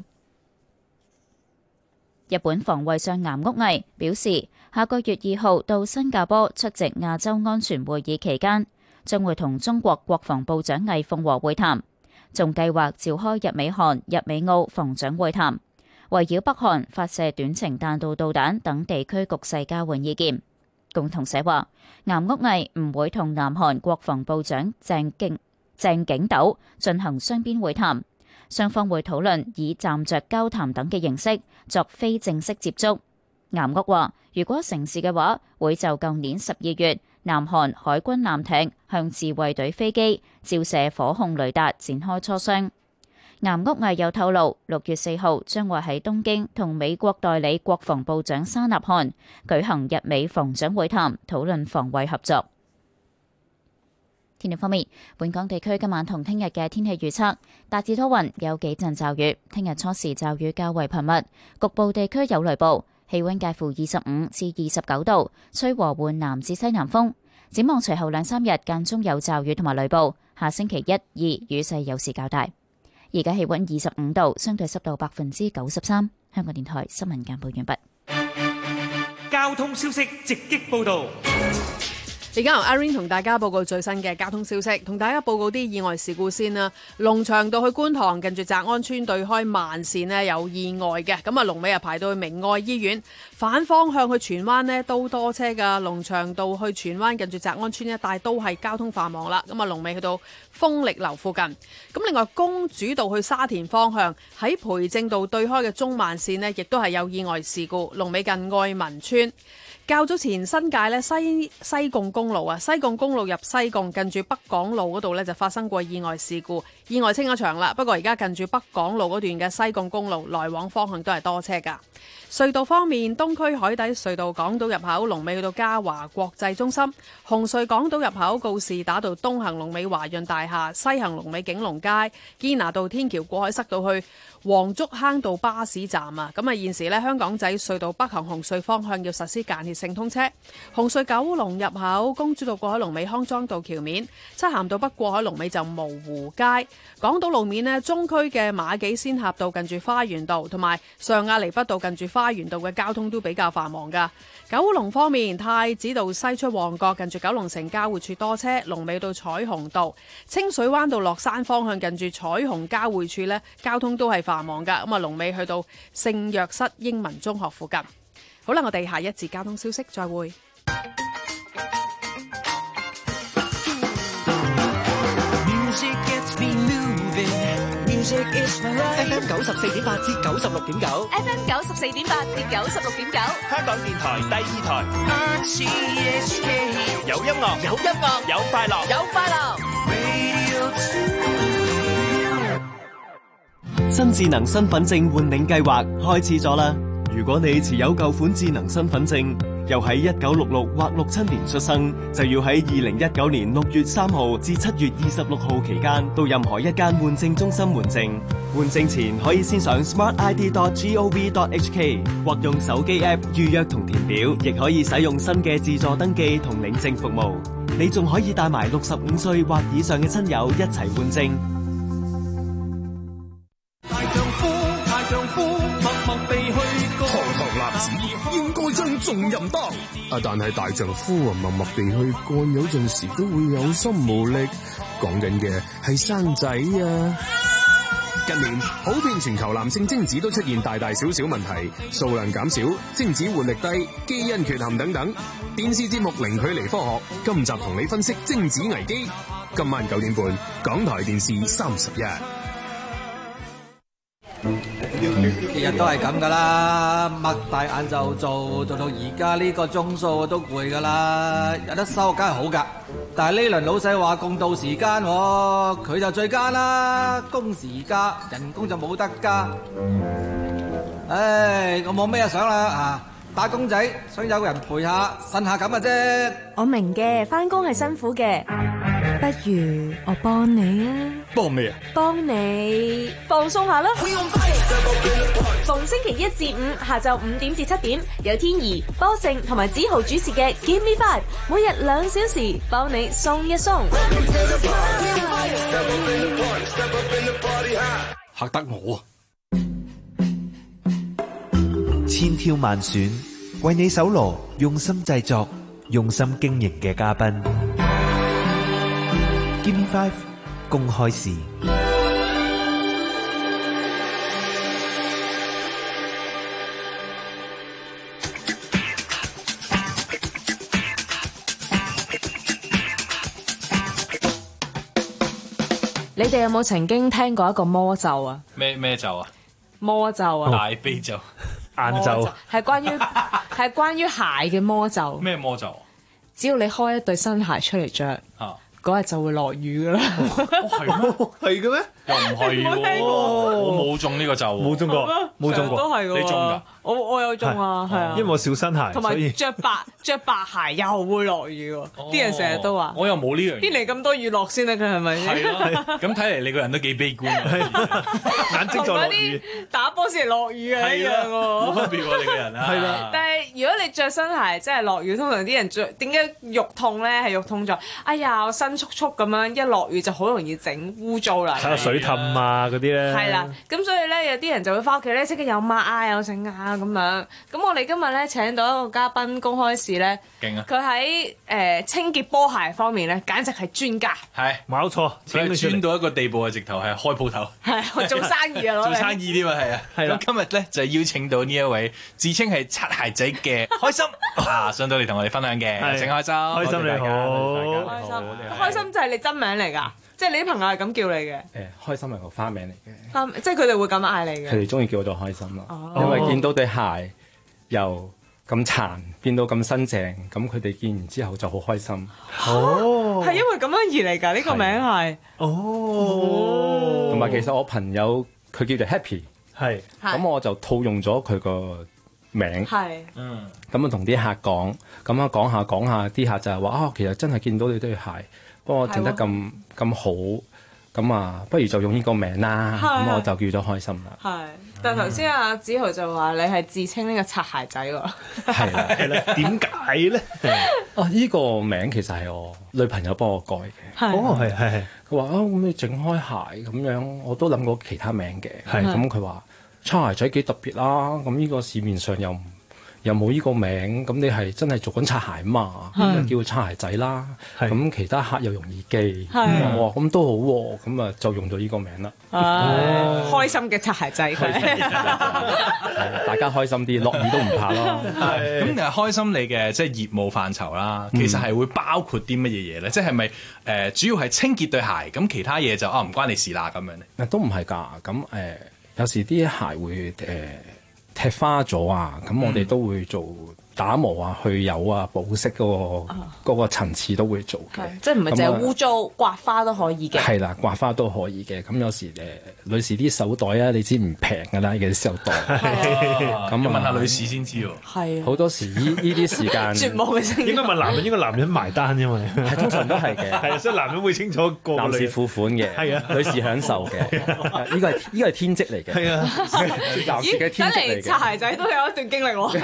日本防衛相岩屋毅表示，下個月2號到新加坡出席亞洲安全會議期間，將會同中國國防部長魏鳳和會談，仲計劃召開日美韓、日美澳防長會談，圍繞北韓發射短程彈道導彈等地區局勢交換意見。共同社話，岩屋毅唔會同南韓國防部長鄭景斗進行雙邊會談，雙方會討論以站着交談等嘅形式作非正式接觸。岩屋話，如果成事嘅話，會就舊年12月南韓海軍艦艇向自衛隊飛機照射火控雷達展開磋商。岩屋毅又透露，6月4號將會喺東京同美國代理國防部長沙納漢舉行日美防長會談，討論防衛合作。天氣方面，本港地區今晚同聽日嘅天氣預測大致多雲，有幾陣驟雨。聽日初時驟雨較為頻密，局部地區有雷暴。氣溫介乎25至29度，吹和緩南至西南風。展望隨後2-3日間中有驟雨同埋雷暴，下星期1、2雨勢有時較大。而家氣溫25度，相對濕度93%。香港電台新聞簡報完畢。 交通消息直擊報道。 而家由 Irene 同大家報告最新嘅交通消息，同大家報告啲意外事故先啦。龍翔道去觀塘近住澤安村對開慢線呢有意外嘅，咁啊龍尾排到去明愛醫院，反方向去荃灣呢都多車噶。龍翔道去荃灣近住澤安村一帶都係交通繁忙啦，咁啊龍尾去到豐力樓附近。咁另外公主道去沙田方向喺培正道對開嘅中慢線呢亦都係有意外事故，龍尾近愛民村。較早前新界咧西貢公路啊，西貢公路入西貢近住北港路嗰度咧就發生過意外事故，意外清咗場啦。不過而家近住北港路嗰段嘅西貢公路來往方向都係多車噶。隧道方面，東區海底隧道港島入口龍尾去到嘉華國際中心，紅隧港島入口告士打道東行龍尾華潤大廈，西行龍尾景隆街，堅拿道天橋過海塞到去黃竹坑道巴士站啊。咁啊現時咧香港仔隧道北行紅隧方向要實施間歇性通車，紅隧九龍入口公主道過海龍尾康莊道橋面，漆咸道北過海龍尾就蕪湖街。港島路面呢，中區嘅馬己仙峽道近住花園道同埋上亞厘畢道近住花園道嘅交通都比較繁忙噶。九龍方面，太子道西出旺角近住九龍城交匯處多車，龍尾到彩虹道。清水灣道落山方向近住彩虹交匯處呢，交通都係繁忙噶。咁啊龍尾去到聖約瑟英文中學附近。好啦，我哋下一節交通消息再會。 FM 94.8至96.9 FM 94.8至96.9， 香港電台第二台。有音樂，有音樂，有快樂， 有快樂。 新智能身份證換領計劃開始咗啦！如果你持有舊款智能身份證，又喺1966或67年出生，就要喺2019年6月3號至7月26號期間，到任何一間換證中心換證。換證前可以先上 smartid.gov.hk 或用手機 App 預約同填表，亦可以使用新嘅自助登記同領證服務。你仲可以帶埋65歲或以上嘅親友一齊換證。 應該將重任擔但係大丈夫默默地去幹，有陣時都會有心無力。講緊嘅係生仔啊！近年普遍全球男性精子都出現大大小小問題，數量減少、精子活力低、基因缺陷等等。電視節目零距離科學，今集同你分析精子危機。今晚9點半，港台電視31。 日日都係咁噶啦，擘大眼就做到而家呢個鐘數都攰噶啦，有得收梗係好噶。但係呢輪老細話共度時間，佢就最奸啦，工時加，人工就冇得加。唉，我冇咩想啦打工仔想有個人陪下，呻下咁嘅啫。 我明嘅，返工係辛苦嘅，不如我幫你啊！ 幫咩啊？ 幫你放鬆下啦！逢星期一至五下晝5點至7點，有天怡、波盛同埋子豪主持嘅 Give Me Five， 每日2小時，幫你鬆一鬆。 嚇得我啊！ 千挑萬選，為你搜羅用心製作、用心經營嘅嘉賓。Give Me Five 公開試。 你哋有冇曾經聽過一個魔咒啊？ 咩咒啊？ 魔咒啊！ 大悲咒、 晏咒， 係關於鞋嘅魔咒。 咩魔咒？ 只要你開一對新鞋出嚟着，嗰日就會落雨噶啦。 係咩？係嘅咩？ 又唔係喎，我冇中呢個咒， 冇中過，冇中過， 都係你中㗎？ 我有中啊，係啊。 因為我小新鞋， 同埋着白鞋又會落雨喎。啲人成日都話， 我又冇呢樣。邊嚟咁多雨落先得㗎？係咪？ 係咯。咁睇嚟你個人都幾悲觀啊！眼睛就落雨， 打波先係落雨嘅一樣喎。 冇分別喎，你個人啊。 係啦。 但係如果你着新鞋真係落雨，通常啲人着點解肉痛咧？係肉痛咗。哎呀，我新速速咁樣一落雨就好容易整污糟啦。 睇下水氹啊嗰啲咧。 係啦，咁所以咧有啲人就會翻屋企咧即刻又抹啊又剩啊啦咁樣。咁我哋今日咧請到一個嘉賓公開試咧， 勁啊！ 佢喺清潔波鞋方面咧，簡直係專家。 係冇錯，佢專到一個地步啊，直頭係開鋪頭。 係做生意啊， 做生意添啊，係啊。咁今日咧就邀請到呢一位自稱係擦鞋仔嘅開心上到嚟同我哋分享嘅，請開心。 開心你好， 開心就係你真名嚟㗎。即係你啲朋友係咁叫你嘅？ 開心係個花名嚟嘅。 即係佢哋會咁嗌你嘅。 佢哋中意叫我做開心咯，因為見到對鞋又咁殘，變到咁新淨，咁佢哋見完之後就好開心。 係因為咁樣而嚟㗎？呢個名係。 同埋其實我朋友佢叫做 Happy， 咁我就套用咗佢個名。咁啊同啲客講，咁啊講下，啲客就係話其實真係見到你對鞋。幫我整得咁好，咁啊，不如就用呢個名啦。咁我就叫咗開心啦。 係，但係頭先阿梓豪就話你係自稱呢個擦鞋仔喎。 係啦，點解咧？呢個名其實係我女朋友幫我改嘅。係。佢話咁你整開鞋咁樣，我都諗過其他名嘅。咁佢話擦鞋仔幾特別啦。咁呢個市面上又冇呢個名，咁你係真係做緊擦鞋嘛？叫擦鞋仔啦。咁其他客又容易記，我話咁都好喎，咁啊就用咗呢個名啦。 開心嘅擦鞋仔， 大家開心啲，落雨都唔怕咯。 咁其實開心你嘅即係業務範疇啦，其實係會包括啲乜嘢嘢咧？即係咪主要係清潔對鞋，咁其他嘢就唔關你事啦咁樣咧？ 都唔係㗎，咁有時啲鞋會踢花咗啊，咁我哋都會做打磨啊、去油啊、保濕嗰個層次都會做嘅， 即係唔係淨係污糟刮花都可以嘅。 係啦，刮花都可以嘅。咁有時女士啲手袋啊，你知唔平㗎啦，嘅手袋。 咁要問下女士先知喎。 係好多時呢啲時間絕望嘅聲音。 應該問男人，應該男人埋單啫嘛。係通常都係嘅。係啊，所以男人會清楚個男士付款嘅，係啊，女士享受嘅。呢個係天職嚟嘅。係啊，男士嘅天職嚟嘅。 擦鞋仔都有一段經歷喎。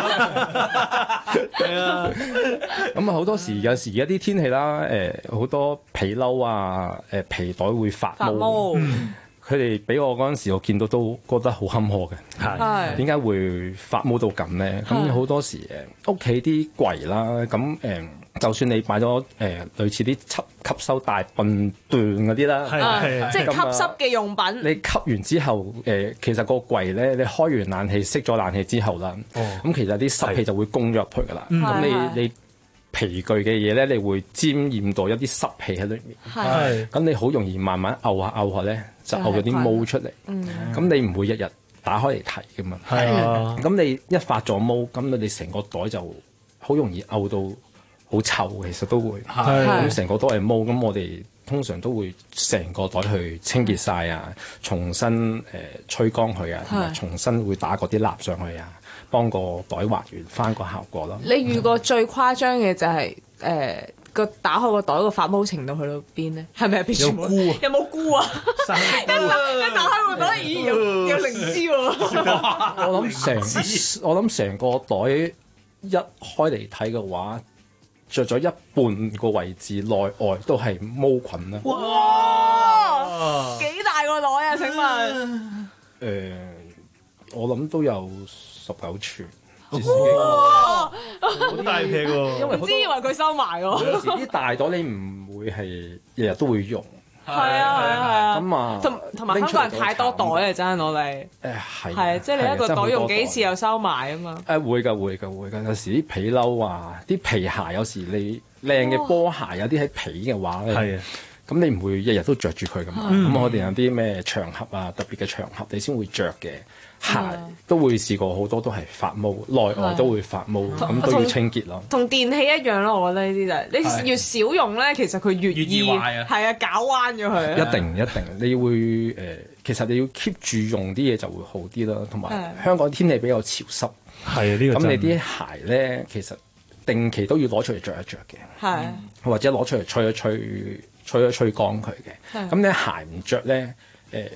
係啊，咁啊好多時有時而家啲天氣啦，好多皮褸啊，皮袋會發毛。佢哋俾我嗰陣時，我見到都覺得好坎坷嘅。係點解會發毛到咁咧？咁好多時屋企啲櫃啦，咁就算你買咗類似啲吸收大笨段嗰啲啦， 即係吸濕嘅用品。 你吸完之後，其實個櫃咧，你開完冷氣熄咗冷氣之後啦，咁其實啲濕氣就會攻咗入去噶啦。咁你皮具嘅嘢咧，你會沾染到一啲濕氣喺裏面。咁你好容易慢慢漚下咧，就漚咗啲毛出嚟。咁你唔會日日打開嚟睇噶嘛。咁你一發咗毛，咁你成個袋就好容易漚到好臭，其實都會。咁成個袋係毛，咁我哋通常都會成個袋去清潔晒啊，重新吹乾佢啊，同埋重新會打嗰啲蠟上去啊，幫個袋還原翻個效果咯。 你遇過最誇張嘅就係打開個袋個發毛程度去到邊咧？係咪入邊全部有冇菇啊？一打開個袋，咦有靈芝喎！ 我諗成個袋一開嚟睇嘅話，着咗一半個位置內外都係毛菌啦！ 哇！幾大個袋啊？請問？ 我諗都有19寸。 哇！ 好大片喎！因為唔知以為佢收埋喎。 有時啲大袋你唔會係日日都會用。 係啊。 咁啊， 同埋香港人太多袋啊！真係我哋。係即係你一個袋用幾次又收埋啊嘛。 會㗎。有時啲皮褸啊，啲皮鞋有時你靚嘅波鞋有啲喺皮嘅話咧，咁你唔會日日都着住佢㗎嘛。咁我哋有啲咩場合啊，特別嘅場合你先會着嘅。鞋都會試過好多都係發毛，內外都會發毛，咁都要清潔咯。 同電器一樣咯，我覺得呢啲就係你越少用咧，其實佢越易壞啊。係啊，搞彎咗佢。一定，你會其實你要 keep 住用啲嘢就會好啲啦。同埋香港天氣比較潮濕，係呢個咁你啲鞋咧，其實定期都要攞出嚟着一着嘅，係或者攞出嚟吹一吹乾佢嘅。咁你鞋唔着咧，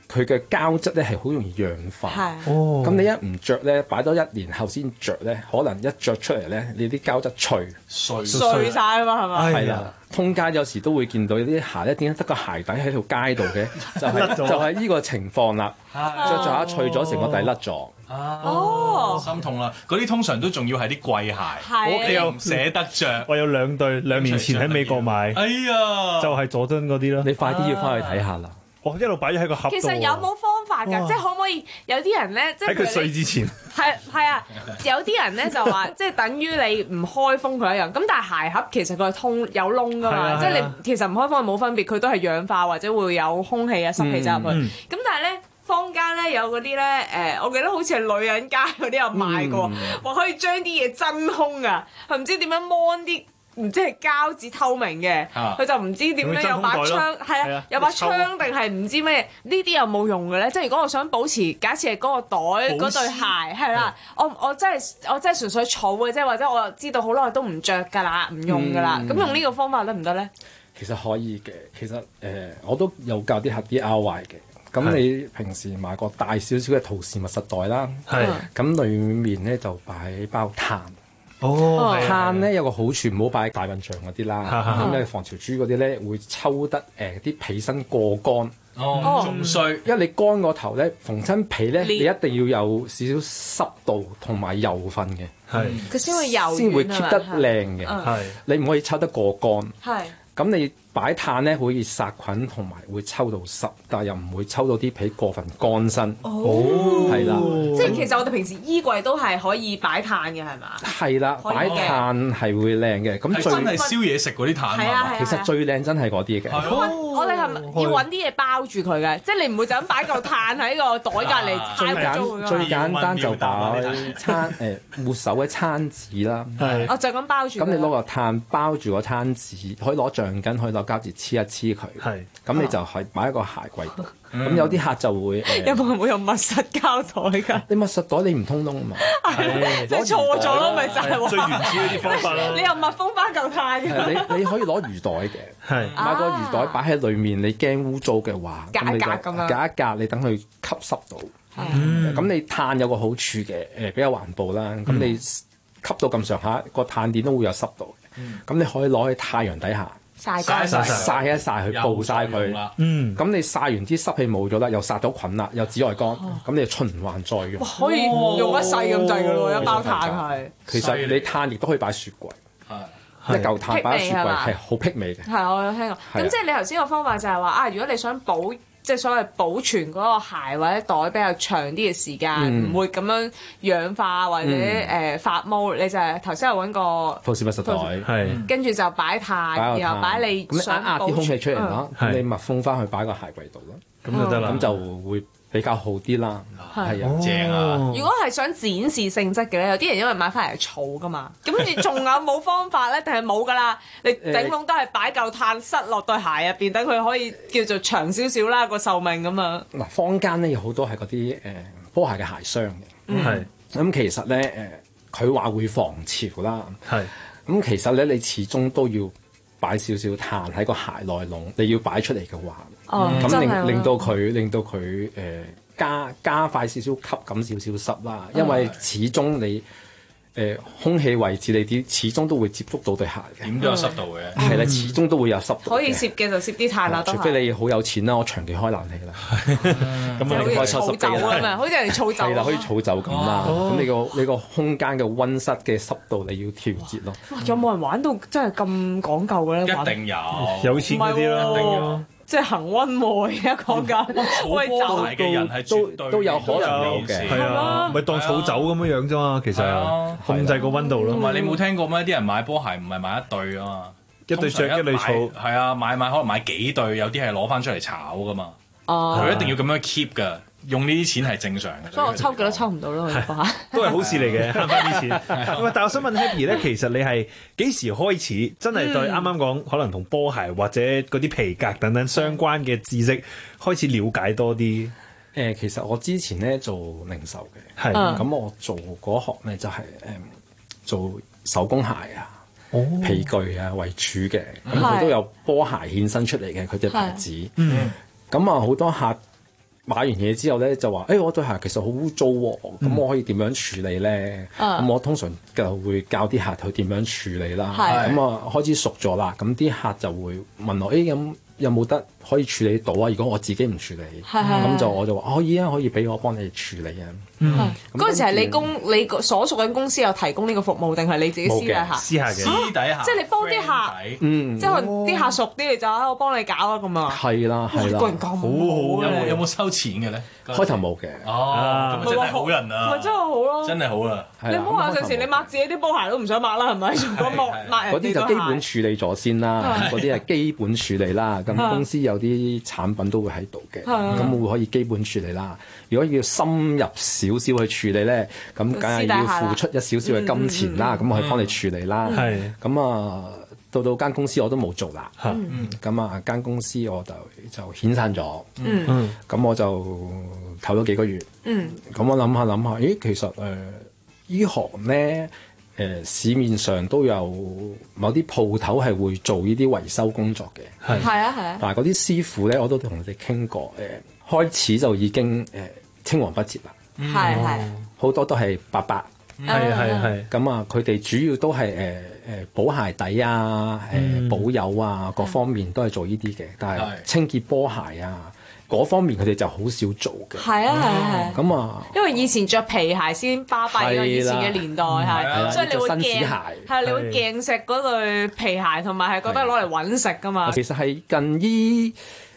佢嘅膠質咧係好容易氧化。咁你一唔着咧，擺多1年後先着咧，可能一着出嚟咧，你啲膠質碎晒啊嘛，係咪？ 係啦，通街有時都會見到有啲鞋咧，點解得個鞋底喺條街度嘅？就係呢個情況啦，着下脆咗，成個底甩咗。 心痛啦！嗰啲通常都仲要係啲貴鞋，我又唔捨得着。 我有2對，2年前喺美國買， 哎呀， 就係佐敦嗰啲咯。 你快啲要翻去睇下啦！ 我一路擺咗喺個盒度。 其實有冇方法㗎？即係可唔可以有啲人咧，即係喺佢碎之前。 係啊，有啲人咧就話，即係等於你唔開封佢一樣。咁但係鞋盒其實佢係通有窿㗎嘛，即係你其實唔開封係冇分別，佢都係氧化或者會有空氣啊濕氣走入去。咁但係咧。坊間咧有嗰啲咧，我記得好似係女人街嗰啲有賣過，話可以將啲嘢真空啊，佢唔知點樣摸啲，唔知係膠紙透明嘅，佢就唔知點樣有把槍，係啊，有把槍定係唔知咩？呢啲有冇用嘅咧？即係如果我想保持，假設係嗰個袋嗰對鞋係啦，我真係純粹儲嘅啫，或者我知道好耐都唔着㗎啦，唔用㗎啦，咁用呢個方法得唔得咧？ 其實可以嘅，其實我都有教啲客 DIY 嘅。咁你平時買個大少少嘅陶瓷密實袋啦，咁裡面咧就擺包炭。炭咧有個好處，唔好擺大笨象嗰啲啦，咁咧防潮珠嗰啲咧會抽得啲皮身過乾， 仲衰。 因為你乾個頭咧，逢親皮咧，你一定要有少少濕度同埋油分嘅， 佢先會油， 先會 keep 得靚嘅。你唔可以抽得過乾。咁你擺炭咧可以殺菌同埋會抽到濕，但係又唔會抽到啲皮過分乾身。係啦， 即係其實我哋平時衣櫃都係可以擺炭嘅，係嘛？ 係啦，擺炭係會靚嘅。咁真係燒嘢食嗰啲炭啊！ 其實最靚真係嗰啲嘅。 我哋係咪要揾啲嘢包住佢嘅？即係你唔會就咁擺嚿炭喺個袋隔離。 最簡單就擺抹手嘅餐紙啦。 我就咁包住。 咁你攞個炭包住個餐紙，可以攞橡筋，可以攞膠紙黐一黐佢。咁你就係擺喺個鞋櫃度。咁有啲客就會有冇用密實膠袋㗎？ 你密實袋你唔通窿啊嘛， 即係錯咗咯，咪就係話最原始嗰啲方法咯。 你又密封翻嚿炭嘅。 你可以攞魚袋嘅，買個魚袋擺喺裡面，你驚污糟嘅話， 隔一格咁樣， 隔一格你等佢吸濕到。咁你炭有個好處嘅，比較環保啦。咁你吸到咁上下，個炭點都會有濕度嘅。咁你可以攞去太陽底下。曬一曬佢，暴曬佢。咁你曬完啲濕氣冇咗啦，又殺到菌啦，又紫外光，咁你就循環再用。 可以用一世咁滯㗎喎，一包炭係。 其實你炭亦都可以擺雪櫃，一嚿炭擺喺雪櫃係好辟味嘅。 係，我有聽過。咁即係你頭先個方法就係話啊，如果你想即係所謂保存嗰個鞋或者袋比較長啲嘅時間，唔會咁樣氧化或者發毛，你就係頭先又揾個陶瓷密實袋， 跟住就擺炭，然後擺你想壓啲空氣出嚟咯，你密封翻去擺個鞋櫃度咯， 咁就得啦， 咁就會比較好啲啦。係啊， 正啊！ 如果係想展示性質嘅咧，有啲人因為買翻嚟係儲噶嘛，咁你仲有冇方法咧？定係冇噶啦？你頂籠都係擺嚿炭塞落對鞋入邊，等佢可以叫做長少少啦個壽命咁啊！ 嗱，坊間咧有好多係嗰啲波鞋嘅鞋箱嘅，咁其實咧佢話會防潮啦，咁其實咧你始終都要擺少少炭喺個鞋內籠，你要擺出嚟嘅話，咁令到佢加快少少吸咁少少濕啦，因為始終你空氣位置你啲始終都會接觸到對鞋嘅， 點都有濕度嘅， 係啦，始終都會有濕度。 可以攝嘅就攝啲炭啦， 除非你好有錢啦，我長期開冷氣啦， 咁啊開抽濕機啦，好似人哋儲酒係啦，可以儲酒咁啦。咁你個空間嘅溫室嘅濕度你要調節咯。 有冇人玩到真係咁講究嘅咧？ 一定有錢嗰啲啦，一定有。 即係恆溫喎，而家講緊， 喂，波鞋嘅人係都有可能有嘅， 係啊，咪當儲酒咁樣樣啫嘛，其實控制個溫度咯。 同埋你冇聽過咩？啲人買波鞋唔係買一對啊嘛， 一對著一對儲， 係啊，買可能買幾對，有啲係攞翻出嚟炒噶嘛，佢一定要咁樣 keep 噶。用呢啲錢係正常嘅， 所以我抽幾多抽唔到咯， 都係好事嚟嘅，慳翻啲錢。但係我想問 Happy 咧，其實你係幾時開始真係對啱啱講可能同波鞋或者嗰啲皮革等等相關嘅知識開始了解多啲？ 其實我之前咧做零售嘅，咁我做嗰行咧就係做手工鞋啊、皮具啊為主嘅，咁佢都有波鞋衍生出嚟嘅佢隻牌子。咁啊好多客買完嘢之後咧就話：我對鞋其實好污糟喎，咁我可以點樣處理咧？咁我通常就會教啲客去點樣處理啦。咁啊開始熟咗啦，咁啲客就會問我：咁有冇得可以處理到啊？如果我自己唔處理，咁我就話可以啊，可以俾我幫你處理啊。 嗰陣時係你所屬嘅公司有提供呢個服務，定係你自己私底下？ 私下嘅， 私底下，即係你幫啲客，即係可能啲客熟啲，你就我幫你搞啊咁啊。 係啦， 個人咁好， 有冇收錢嘅咧？ 開頭冇嘅。 咁真係好人啊！ 咪真係好咯， 真係好啦。 你唔好話上時你抹自己啲波鞋都唔想抹啦，係咪？如果抹人嗰啲就基本處理咗先啦，嗰啲係基本處理啦。咁公司有啲產品都會喺度嘅，咁會可以基本處理啦。如果要深入少少去處理咧，咁梗係要付出一少少嘅金錢啦，咁我去幫你處理啦。咁啊，到間公司我都冇做啦。咁啊，間公司我就遣散咗。咁我就唞咗幾個月。咁我諗下，其實呢行咧，市面上都有某啲鋪頭係會做呢啲維修工作嘅。 係啊。 但係嗰啲師傅咧，我都同佢哋傾過，開始就已經青黃不接啦。 係。 好多都係伯伯。 係。 咁啊，佢哋主要都係補鞋底啊、保油啊各方面都係做呢啲嘅，但係清潔波鞋啊嗰方面佢哋就好少做嘅。 係啊。 咁啊， 因為以前着皮鞋先巴閉咯，以前嘅年代係，所以你會驚你會驚食嗰對皮鞋，同埋係覺得攞嚟揾食噶嘛。 其實係近呢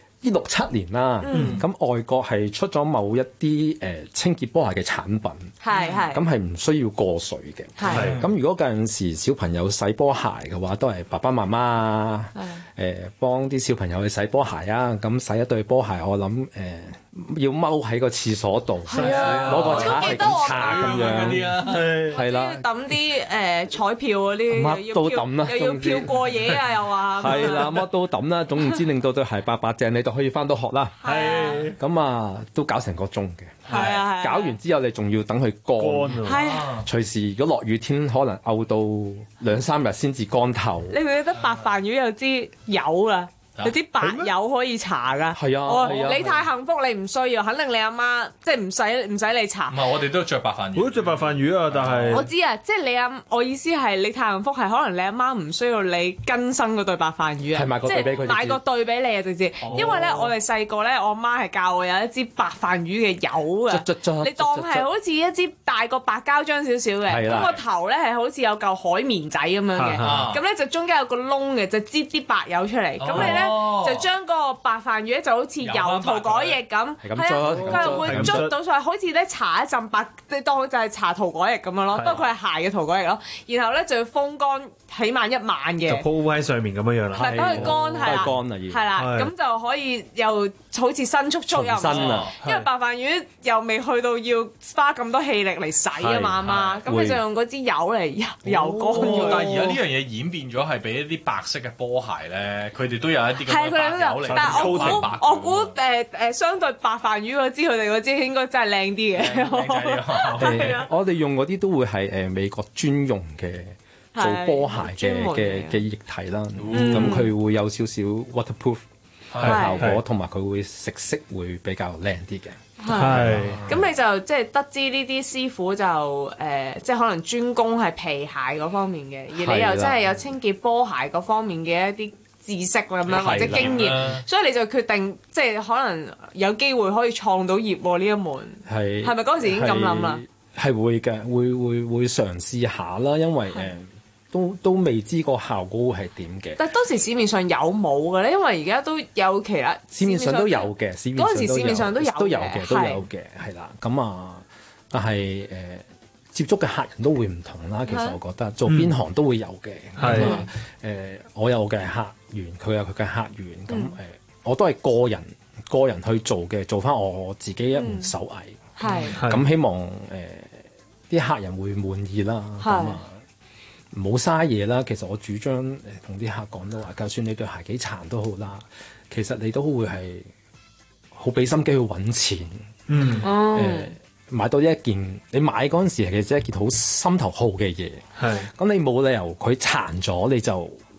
6-7年啦，咁外國係出咗某一啲清潔波鞋嘅產品，咁係唔需要過水嘅。咁如果嗰陣時小朋友洗波鞋嘅話，都係爸爸媽媽幫啲小朋友去洗波鞋啊。咁洗一對波鞋，我諗要踎喺個廁所度，攞個刷係咁刷咁樣，係啦， 抌啲彩票嗰啲， 乜都抌啦， 又要票過夜啊，又話係啦，乜都抌啦，總唔知令到對鞋白白淨，你就可以翻到學啦。 係咁啊，都搞成個鐘嘅。 係啊， 搞完之後你仲要等佢乾， 係啊， 隨時如果落雨天，可能漚到2-3日先至乾透。 你會覺得白飯魚有支油啊？有啲白油可以搽噶， 係啊， 你太幸福，你唔需要，肯定你阿媽即係唔使你搽。 唔係，我哋都着白飯魚， 我都着白飯魚啊，但係我知啊，即係我意思係你太幸福，係可能你阿媽唔需要你更新嗰對白飯魚啊， 係買個對俾佢， 買個對俾你啊，直接。因為咧，我哋細個咧，我阿媽係教我有一支白飯魚嘅油啊，你當係好似一支大過白膠漿少少嘅，咁個頭咧係好似有嚿海綿仔咁樣嘅，咁咧就中間有個窿嘅，就擠啲白油出嚟，咁你咧就將個白飯魚咧就好似油塗改液咁，係啊，佢係會捽到上去，好似咧搽一陣白，你當佢就係搽塗改液咁樣咯，不過佢係鞋嘅塗改液咯。然後咧就要風乾，起碼1晚嘅， 就鋪喺上面咁樣樣啦。 係等佢乾係啦，咁就可以又好似新速又唔錯，因為白飯魚又未去到要花咁多氣力嚟洗啊嘛，咁你就用嗰支油嚟油乾。 但係而家呢樣嘢演變咗係俾一啲白色嘅波鞋咧，佢哋都有一啲咁嘅白油嚟， 但係我估相對白飯魚嗰支，佢哋嗰支應該真係靚啲嘅。 我哋用嗰啲都會係美國專用嘅做波鞋嘅液體啦，咁佢會有少少 waterproof 嘅效果，同埋佢會食色會比較靚啲嘅。 係，咁你就即係得知呢啲師傅就即係可能專攻係皮鞋嗰方面嘅，而你又真係有清潔波鞋嗰方面嘅一啲知識咁樣或者經驗，所以你就決定即係可能有機會可以創到業喎呢一門。係咪嗰陣時已經咁諗啦？ 係會嘅，會嘗試下啦，因為都未知個效果係點嘅。 但係當時市面上有冇嘅咧？因為而家都有其他市面上都有嘅， 嗰陣時市面上都有嘅，係啦。咁啊，但係接觸嘅客人都會唔同啦。其實我覺得做邊行都會有嘅。係我有嘅客源，佢有佢嘅客源。咁我都係個人去做嘅，做翻我自己一門手藝。係咁希望啲客人會滿意啦。咁啊。唔好嘥嘢啦，其實我主張同啲客講都話，就算你對鞋幾殘都好啦，其實你都會係好俾心機去揾錢。買到一件你買嗰陣時其實一件好心頭好嘅嘢。咁你冇理由佢殘咗你就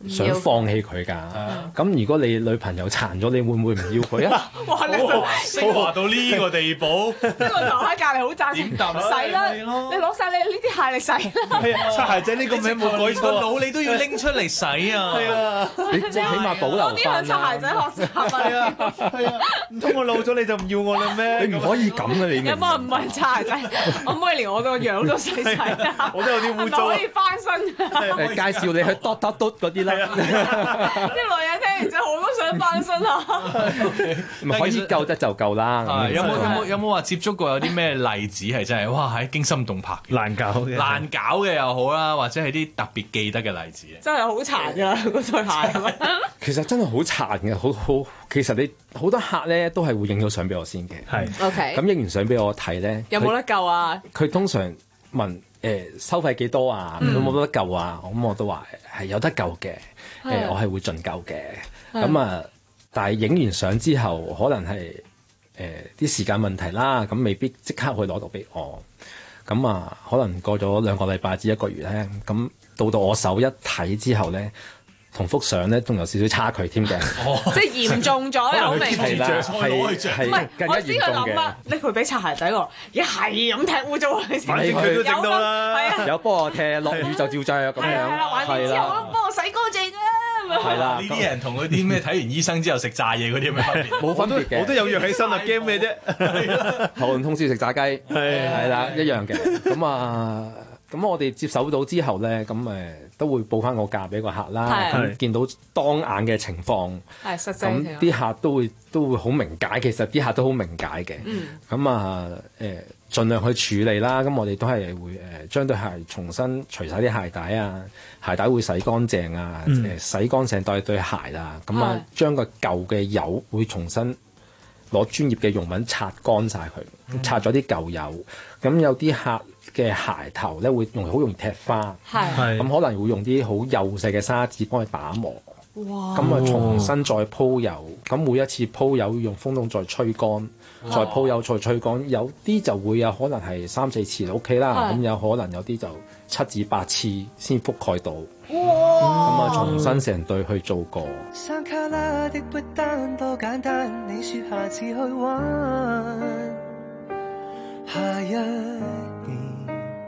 想放棄佢㗎。咁如果你女朋友殘咗，你會唔會唔要佢啊？ 哇！你升華到呢個地步， 呢個頭喺隔離好贊成， 點答洗啦！你攞晒你呢啲鞋嚟洗啦！ 擦鞋仔呢個名冇改錯， 腦你都要拎出嚟洗啊！ 係啊， 你即係起碼保留啲向擦鞋仔學習啊！ 係啊，唔通我老咗你就唔要我啦咩？ 你唔可以咁啊！你有冇唔係擦鞋仔？可唔可以連我個樣都洗啊？ 我都有啲污糟， 可以翻身。 介紹你去嘟嗰啲啦。 啲女人聽完之後，我都想翻身啊！ 咪可以救得就救啦。 有冇話接觸過有啲咩例子係真係哇喺驚心動魄難搞嘅又好啦，或者係啲特別記得嘅例子真係好殘㗎嗰對鞋。 其實真係好殘嘅，好。其實你好多客咧都係會影咗相俾我先嘅。 係 OK。 咁影完相俾我睇咧， 有冇得救啊？ 佢通常問收費幾多啊？有冇得救啊？咁我都話係有得救嘅。我係會盡救嘅。咁啊，但係影完相之後，可能係啲時間問題啦，咁未必即刻去攞到俾我。咁啊，可能過咗2個禮拜至1個月咧，咁到我手一睇之後咧，同幅相咧仲有少少差距添嘅。 即係嚴重咗，有明顯。 係啦， 係更加嚴重嘅。 拎佢俾擦鞋仔喎，一係咁踢污糟佢先。 反正佢都整到啦。 有幫我踢，落雨就照着咁樣。 係啦，還之後都幫我洗乾淨啊！ 係啦， 呢啲人同嗰啲咩睇完醫生之後食炸嘢嗰啲有咩分別？ 冇分別嘅， 我都有藥起身啦，驚咩啫？ 頭痛通宵食炸雞，係啦，一樣嘅。咁我哋接手到之後咧，咁都會報翻個價俾個客啦。咁見到當眼嘅情況， 實際咁啲客都會好明解。其實啲客都好明解嘅。咁盡量去處理啦。咁我哋都係會將對鞋重新除晒啲鞋帶啊，鞋帶會洗乾淨啊，洗乾淨對鞋啦。咁將個舊嘅油會重新攞專業嘅用品擦乾晒佢，擦咗啲舊油。咁有啲客嘅鞋頭咧會好容易踢花，咁可能會用啲好幼細嘅砂紙幫佢打磨。 哇！ 咁重新再鋪油，咁每一次鋪油用風筒再吹乾，再鋪油再吹乾。有啲就會有可能係3-4次就 OK 啦，咁有可能有啲就7至8次先覆蓋到。咁重新成對去做過。 山卡拉的不單多簡單，你說下次去玩，下一年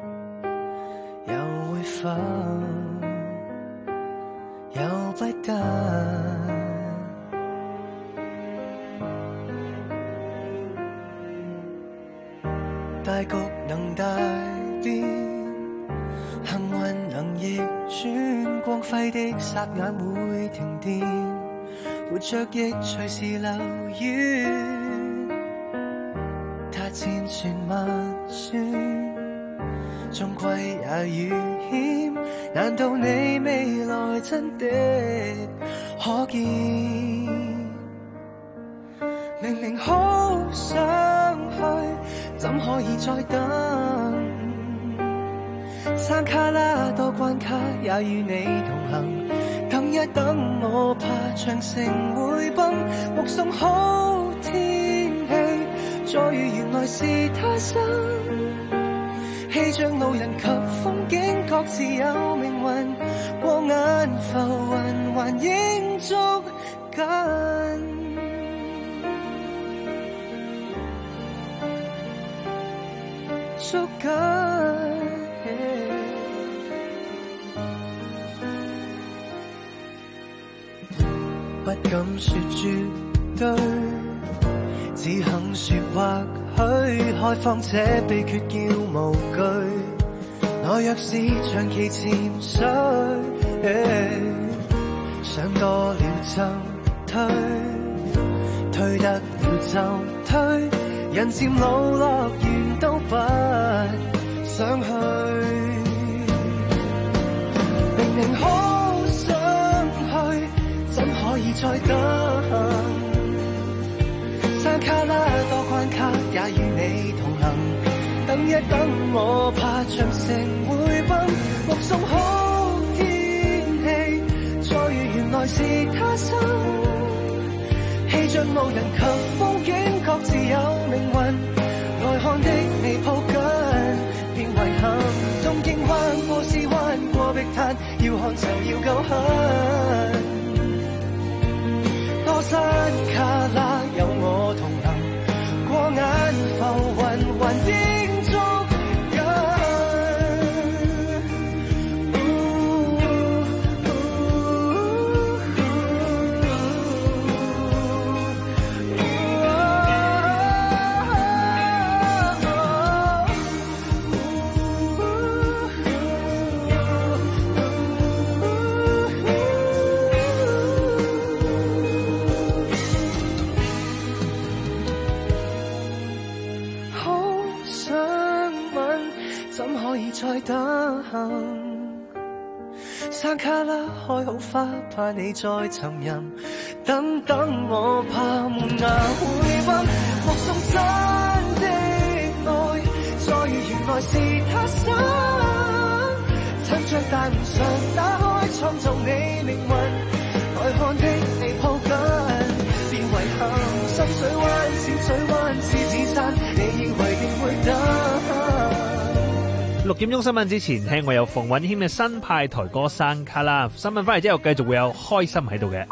又會否有不得？大局能大變，幸運能逆轉，光輝的霎眼會停電，活着亦隨時流遠，他千算萬算，終歸也遇險。難道你未來真的可見？明明好想去，怎可以再等？山卡拉多關卡，也與你同行。等一等，我怕長城會崩。目送好天氣，再遇原來是他生。氣象路人及風景各自有命運，過眼浮雲還應捉緊。捉緊，不敢說絕對，只肯說或許開放這秘訣叫無懼。我若是長期潛水，想多了就推，推得了就推。人漸老樂園都不想去，明明好想去，怎可以再等？山卡拉多關卡，也與你同行。等一等，我怕長城會崩。目送好天氣，再遇原來是他生。氣象路人及風景各自有命運，來看的你抱緊，別遺憾。東京灣過市灣過碧灘，要看就要夠狠。多山卡拉有我同行，過眼浮雲還應捉緊。再等，山卡拉開好花，怕你再沉吟。等等我怕門牙會崩，目送真的愛，再遇原來是他生。趁着大門常打開，創造你命運。愛看的你抱緊，別遺憾。深水灣、小水灣、獅子山，你以為定會等 ？6點鐘新聞之前，聽我有馮允謙嘅新派台歌《山卡拉》。新聞翻嚟之後，繼續會有開心喺度嘅。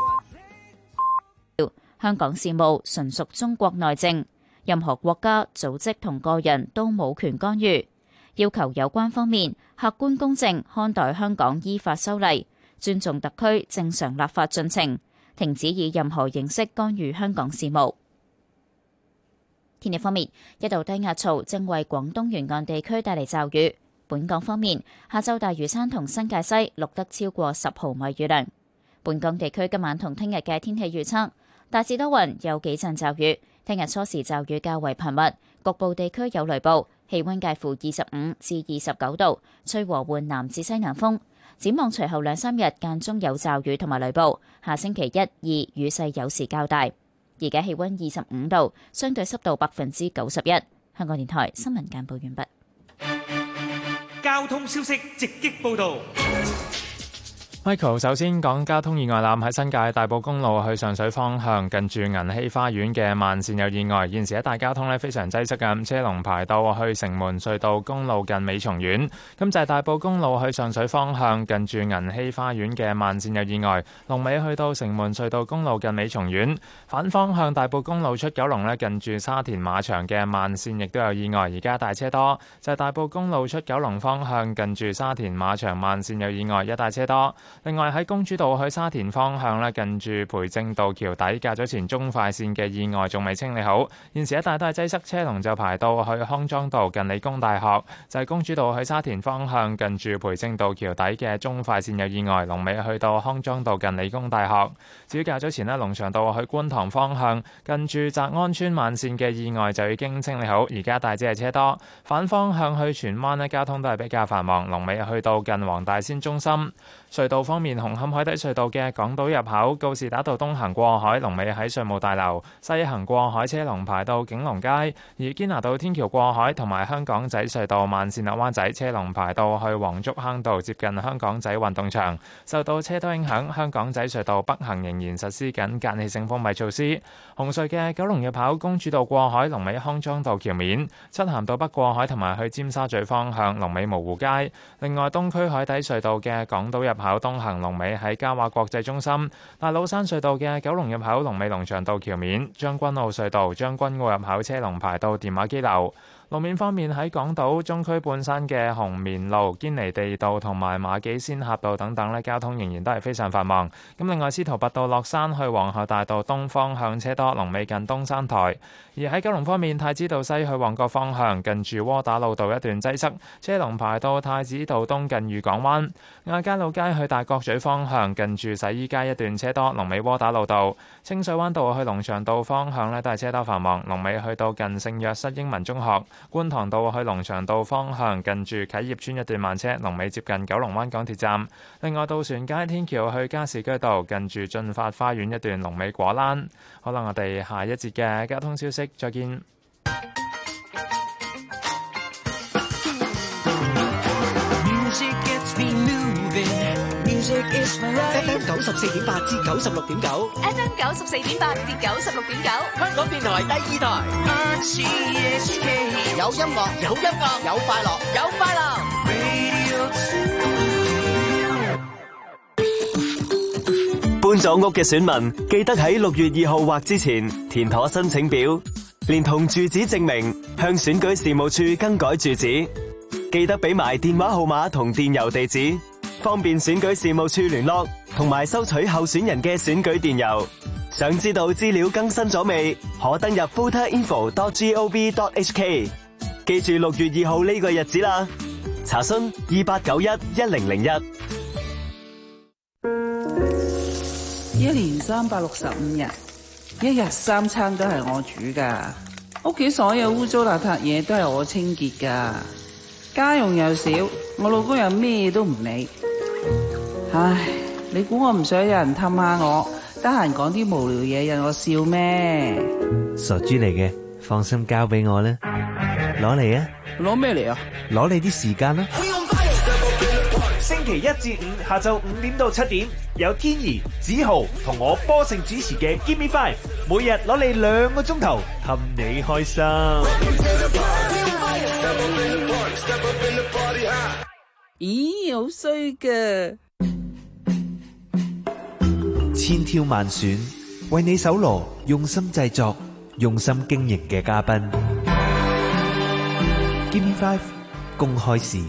香港事務純屬中國內政，任何國家、組織同個人都冇權干預。要求有關方面客觀公正看待香港依法修例，尊重特區正常立法進程，停止以任何形式干預香港事務。天氣方面，一道低壓槽正為廣東沿岸地區帶嚟驟雨。本港方面，下晝大嶼山同新界西錄得超過10毫米雨量。本港地區今晚同聽日嘅天氣預測，大致多雲，有幾陣驟雨。聽日初時驟雨較為頻密，局部地區有雷暴，氣溫介乎25至29度，吹和緩南至西南風。展望隨後2、3日間中有驟雨同埋雷暴，下星期1、2雨勢有時較大。而家氣溫25度，相對濕度91%。香港電台新聞簡報完畢。 交通消息直擊報道。 Michael 首先講交通意外啦，喺新界大埔公路去上水方向，近住銀禧花園嘅慢線有意外，現時一帶交通非常擠塞嘅，車龍排到去城門隧道公路近美松苑。咁就係大埔公路去上水方向，近住銀禧花園嘅慢線有意外，龍尾去到城門隧道公路近美松苑。反方向大埔公路出九龍近住沙田馬場嘅慢線亦都有意外，而家大車多。就係大埔公路出九龍方向，近住沙田馬場慢線有意外，一帶車多。另外喺公主道去沙田方向近住培正道橋底較早前中快線嘅意外仲未清理好，現時一帶都係擠塞，車龍就排到去康莊道近理工大學。就係公主道去沙田方向，近住培正道橋底嘅中快線有意外，龍尾去到康莊道近理工大學。至於較早前龍翔道去觀塘方向，近住澤安村慢線嘅意外就已經清理好，而家大致係車多。反方向去荃灣交通都係比較繁忙，龍尾去到近黃大仙中心。隧道方面，紅磡海底隧道嘅港島入口告士打道東行過海，龍尾喺稅務大樓；西行過海車龍排到景隆街。而堅拿道天橋過海同埋香港仔隧道慢線落灣仔車龍排到去黃竹坑道，接近香港仔運動場。受到車多影響，香港仔隧道北行仍然實施緊間歇性封閉措施。紅隧嘅九龍入口公主道過海，龍尾康莊道橋面；漆咸道北過海同埋去尖沙咀方向，龍尾蕪湖街。另外，東區海底隧道嘅港島入口東行龍尾喺嘉華國際中心，大老山隧道嘅九龍入口龍尾龍翔道橋面，將軍澳隧道將軍澳入口車龍排到電話機樓。路面方面，喺港島中區半山嘅紅棉路、堅尼地道同埋馬己仙峽道等等交通仍然都係非常繁忙。咁另外，司徒拔道落山去皇后大道東方向車多，龍尾近東山台。而喺九龍方面，太子道西去旺角方向，近住窩打老道一段擠塞，車龍排到太子道東近裕港灣。亞皆老街去大角咀方向，近住洗衣街一段車多，龍尾窩打老道。清水灣道去龍翔道方向都係車多繁忙，龍尾去到近聖約瑟英文中學。觀塘道去龍翔道方向，近住啟業邨一段慢車，龍尾接近九龍灣港鐵站。另外，渡船街天橋去加士居道，近住進發花園一段龍尾果欄。好啦，我哋下一節嘅交通消息再見。 FM 94.8至96.9 FM 94.8至96.9， 香港電台第2台。有音樂，有音樂，有快樂，有快樂。 搬咗屋嘅選民記得喺6月2號或之前填妥申請表，連同住址證明向選舉事務處更改住址。記得俾埋電話號碼同電郵地址，方便選舉事務處聯絡同埋收取候選人嘅選舉電郵。想知道資料更新咗未？可登入 voterinfo.gov.hk。記住6月2號呢個日子啦。查詢28911001。 一年365日，一日3餐都係我煮噶，屋企所有污糟邋遢嘢都係我清潔噶，家用又少，我老公又咩都唔理。唉，你估我唔想有人氹下我，得閒講啲無聊嘢引我笑咩？ 傻豬嚟嘅，放心交俾我啦，攞嚟啊！ 攞咩嚟啊？ 攞你啲時間啦。 星期1至5下晝5點到7點，有天怡、子豪同我波盛主持嘅 Give Me 5，每日攞你2個鐘頭，氹你開心。 咦，好衰㗎！ 千挑萬選，為你搜羅用心製作、用心經營嘅嘉賓。Give Me 5公開試。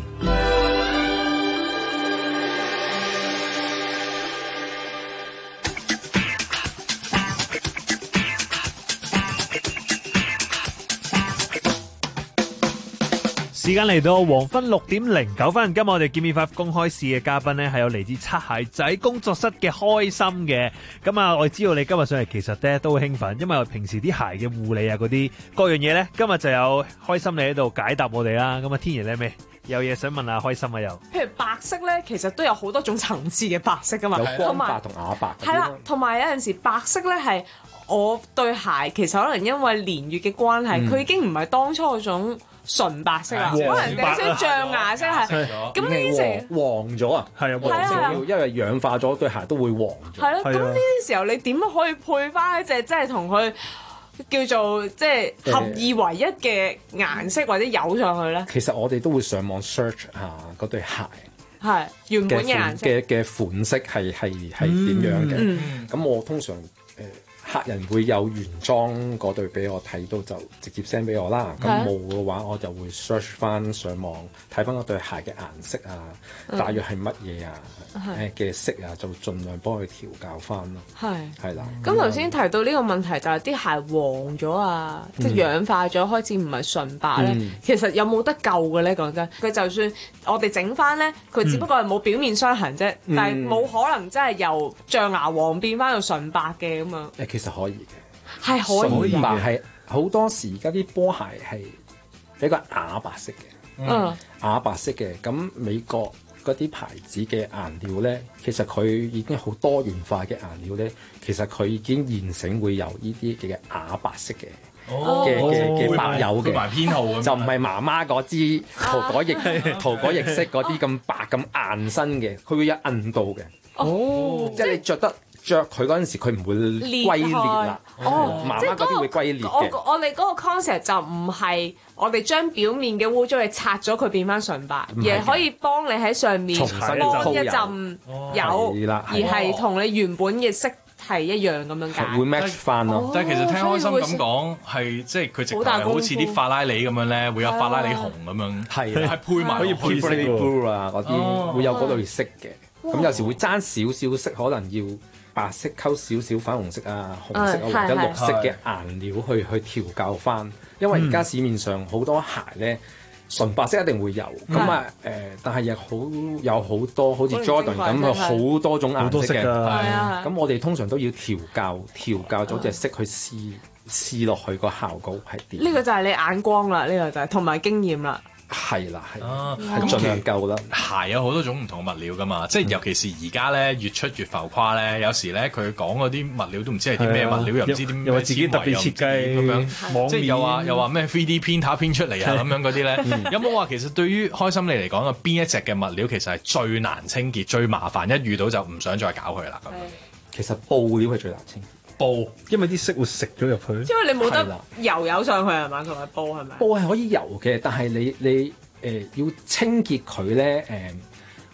時間嚟到黃昏6點09分，今日我哋 Give Me 5公開試嘅嘉賓咧係有嚟自擦鞋仔工作室嘅開心嘅。咁啊，我知道你今日上嚟其實咧都好興奮，因為我平時啲鞋嘅護理啊嗰啲各樣嘢咧，今日就有開心你喺度解答我哋啦。咁啊，天然咧咩有嘢想問下開心啊？又譬如白色咧，其實都有好多種層次嘅白色噶嘛， 有光白同啞白。 係啦，同埋有陣時白色咧係我對鞋其實可能因為年月嘅關係，佢已經唔係當初嗰種純白色啦，可能有少少象牙色係。咁呢啲時黃咗啊，係啊，黃色因為氧化咗對鞋都會黃咗。 係咯，咁呢啲時候你點可以配翻一隻即係同佢叫做即係合二為一嘅顏色或者油上去咧？ 其實我哋都會上網 search 下嗰對鞋。 係原本嘅顏色嘅款式係點樣嘅？咁我通常客人會有原裝嗰對俾我睇到就直接 send 俾我啦。咁冇嘅話，我就會 search 翻上網睇翻嗰對鞋嘅顏色啊，大約係乜嘢啊嘅色啊，就盡量幫佢調校翻咯。係啦。 咁頭先提到呢個問題就係啲鞋黃咗啊，即係氧化咗，開始唔係純白咧。其實有冇得救嘅咧？講真，佢就算我哋整翻咧，佢只不過係冇表面傷痕啫，但係冇可能真係由象牙黃變翻到純白嘅咁樣。 其實可以嘅， 係可以嘅， 係好多時而家啲波鞋係比較啞白色嘅，啞白色嘅。咁美國嗰啲牌子嘅顏料咧，其實佢已經好多元化嘅顏料咧，其實佢已經現成會有呢啲嘅啞白色嘅。嘅白油嘅編號就唔係媽媽嗰支塗改液色嗰啲咁白咁硬身嘅，佢會有韌度嘅。即係你着佢嗰陣時，佢唔會龜裂啦。媽媽嗰啲會龜裂嘅。 我哋嗰個 concept 就唔係我哋將表面嘅污糟嘢擦咗佢變翻純白，而係可以幫你喺上面幫一陣油，而係同你原本嘅色係一樣咁樣解。 會 match 翻咯。 但係其實聽開心咁講，係即係佢直頭係好似啲法拉利咁樣咧，會有法拉利紅咁樣，係配埋可以配 blue 啊嗰啲，會有嗰類色嘅。咁有時會爭少少色，可能要白色溝少少粉紅色啊、紅色啊或者綠色嘅顏料去調校翻。因為而家市面上好多鞋咧，純白色一定會有，咁啊但係又有好多好似 Jordan 咁有好多種顏色嘅。咁我哋通常都要調校咗隻色去試落去個效果係點。 呢個就係你眼光啦，呢個就係同埋經驗啦。 係啦，係盡量夠啦。 鞋有好多種唔同嘅物料噶嘛，即係尤其是而家咧越出越浮誇咧，有時咧佢講嗰啲物料都唔知係啲咩物料，又唔知點， 又話自己特別設計咁樣，即係又話咩 3D printer 編出嚟啊咁樣嗰啲咧，有冇話其實對於開心你嚟講嘅邊一隻嘅物料其實係最難清潔、最麻煩，一遇到就唔想再搞佢啦咁？ 其實布料係最難清潔。 布，因為啲色會食咗入去。 因為你冇得油上去係嘛，同埋布係咪？ 布係可以油嘅，但係你要清潔佢咧，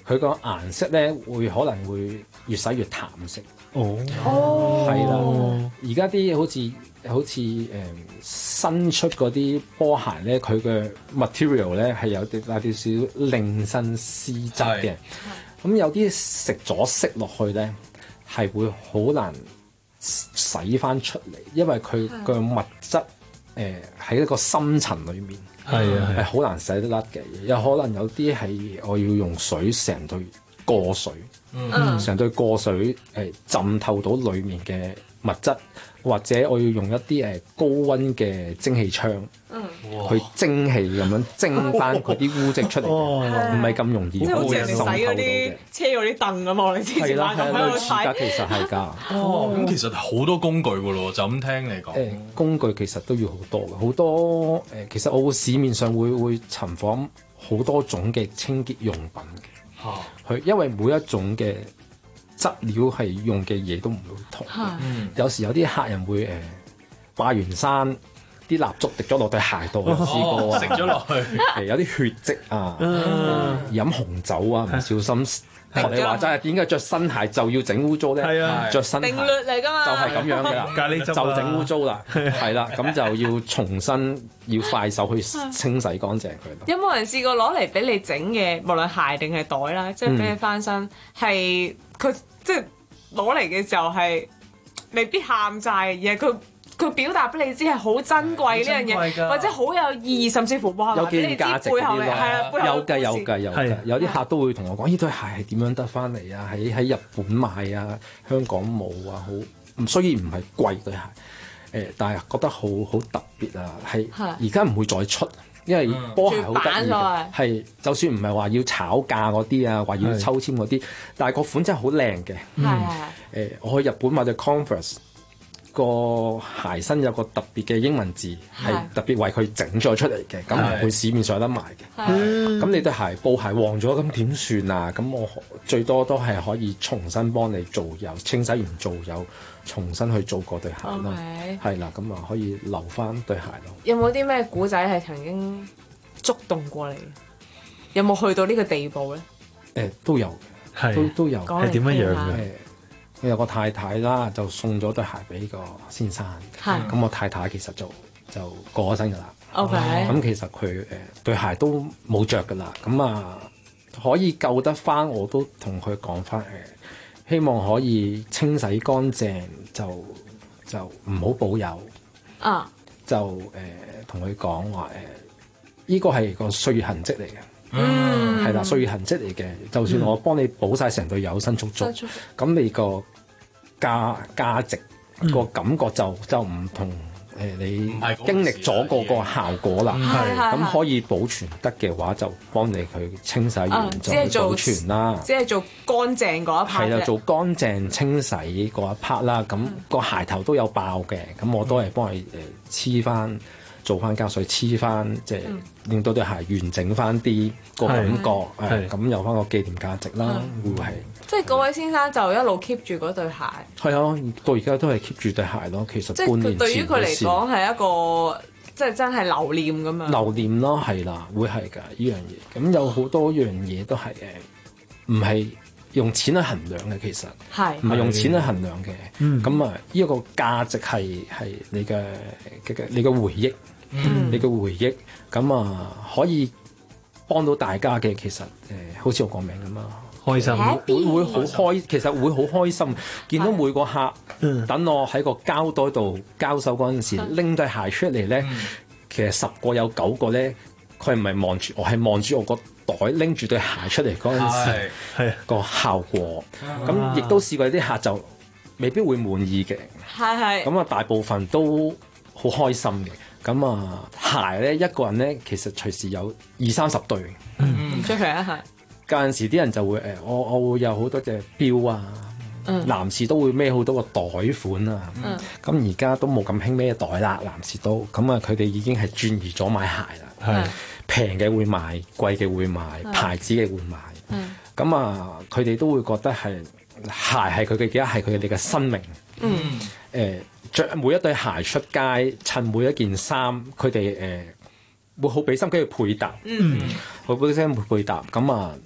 佢個顏色咧會可能會越洗越淡色。係啦，而家啲好似新出嗰啲波鞋咧，佢嘅 material 咧係有啲少令身絲質嘅。咁有啲食咗色落去咧，係會好難洗翻出嚟，因為佢個物質喺一個深層裏面，係好難洗得甩嘅。有可能有啲係我要用水成對過水，成對過水浸透到裡面嘅物質，或者我要用一啲高溫嘅蒸氣槍，去蒸氣咁樣蒸翻佢啲污跡出嚟，唔係咁容易可以滲透到嘅。即係好似人哋洗嗰啲車嗰啲凳咁啊！你之前買咁樣類似㗎，其實係㗎。 咁其實好多工具㗎咯，就咁聽你講。 工具其實都要好多嘅，好多其實我市面上會尋訪好多種嘅清潔用品嘅，因為每一種嘅質料係用嘅嘢都唔會同嘅。有時有啲客人會拜完山，啲蠟燭滴咗落對鞋度，試過食咗落去， 有啲血跡啊，飲紅酒啊，唔小心學你話齋，點解着新鞋就要整污糟咧？着新鞋定律嚟㗎嘛， 就係咁樣㗎啦，就整污糟啦，係啦，咁就要重新要快手去清洗乾淨佢。 有冇人試過攞嚟俾你整嘅，無論鞋定係袋啦，即係俾你翻身，係佢即係攞嚟嘅時候係未必喊晒，而係佢表達俾你知係好珍貴呢樣嘢，或者好有意義，甚至乎哇， 有紀念價值嗰啲咯，有㗎，有啲客都會同我講：呢對鞋係點樣得翻嚟啊？喺日本買啊，香港冇啊，雖然唔係貴對鞋，但係覺得好特別啊，係而家唔會再出。因為波鞋好得意嘅，係就算唔係話要炒價嗰啲啊，話要抽籤嗰啲，但係個款真係好靚嘅。我去日本買對 Converse，個鞋身有個特別嘅英文字，係特別為佢整咗出嚟嘅，咁唔會市面上有得賣嘅。咁你對鞋布鞋黃咗，咁點算啊？咁我最多都係可以重新幫你做油，清洗完做油，重新去做過對鞋咯。係啦，咁啊可以留翻對鞋咯。 有冇啲咩古仔係曾經觸動過你？有冇去到呢個地步咧？ 都有嘅，都有。 係點樣樣嘅？ 我有個太太啦，就送咗對鞋俾個先生。咁我太太其實就過咗身㗎啦。咁其實佢對鞋都冇着㗎啦。咁啊可以救得翻，我都同佢講翻希望可以清洗乾淨，就唔好保有。就同佢講話呢個係個歲月痕跡嚟嘅。係啦，歲月痕跡嚟嘅。就算我幫你補晒成對有新足足，咁你個價值個感覺就唔同你經歷咗個效果啦。咁可以保存得嘅話，就幫你佢清洗完就保存啦。 只係做乾淨嗰一 part。 係啦，做乾淨清洗嗰一 part 啦。咁個鞋頭都有爆嘅，咁我都係幫佢黐翻。做翻膠水黐翻，即係令到對鞋完整翻啲個感覺，咁有翻個紀念價值啦，會係。 即係嗰位先生就一路 keep 住嗰對鞋。 係啊，到而家都係 keep 住對鞋咯。其實即係對於佢嚟講係一個即係真係留念咁樣。 留念咯，係啦，會係㗎呢樣嘢。咁有好多樣嘢都係唔係用錢去衡量嘅，其實唔係用錢去衡量嘅。咁啊，呢個價值係你嘅回憶。你嘅回憶咁啊，可以幫到大家嘅。其實好似我個名咁啊， 開心會好開，其實會好開心。見到每個客等我喺個膠袋度交手嗰陣時，拎對鞋出嚟咧，其實10個有9個咧，佢唔係望住我，係望住我個袋拎住對鞋出嚟嗰陣時個效果。咁亦都試過啲客就未必會滿意嘅，咁啊大部分都好開心嘅。咁啊，鞋咧一個人咧，其實隨時有20-30對。 唔出奇啊，係。 有陣時啲人就會我會有好多隻錶啊，男士都會孭好多個袋款啊。咁而家都冇咁興孭袋啦，男士都咁啊，佢哋已經係轉移咗買鞋啦。平嘅會買，貴嘅會買，牌子嘅會買。咁啊，佢哋都會覺得係鞋係佢嘅，而家係佢哋嘅生命。着每一對鞋出街，襯每一件衫，佢哋會好俾心機去配搭，好俾心機去配搭。咁啊，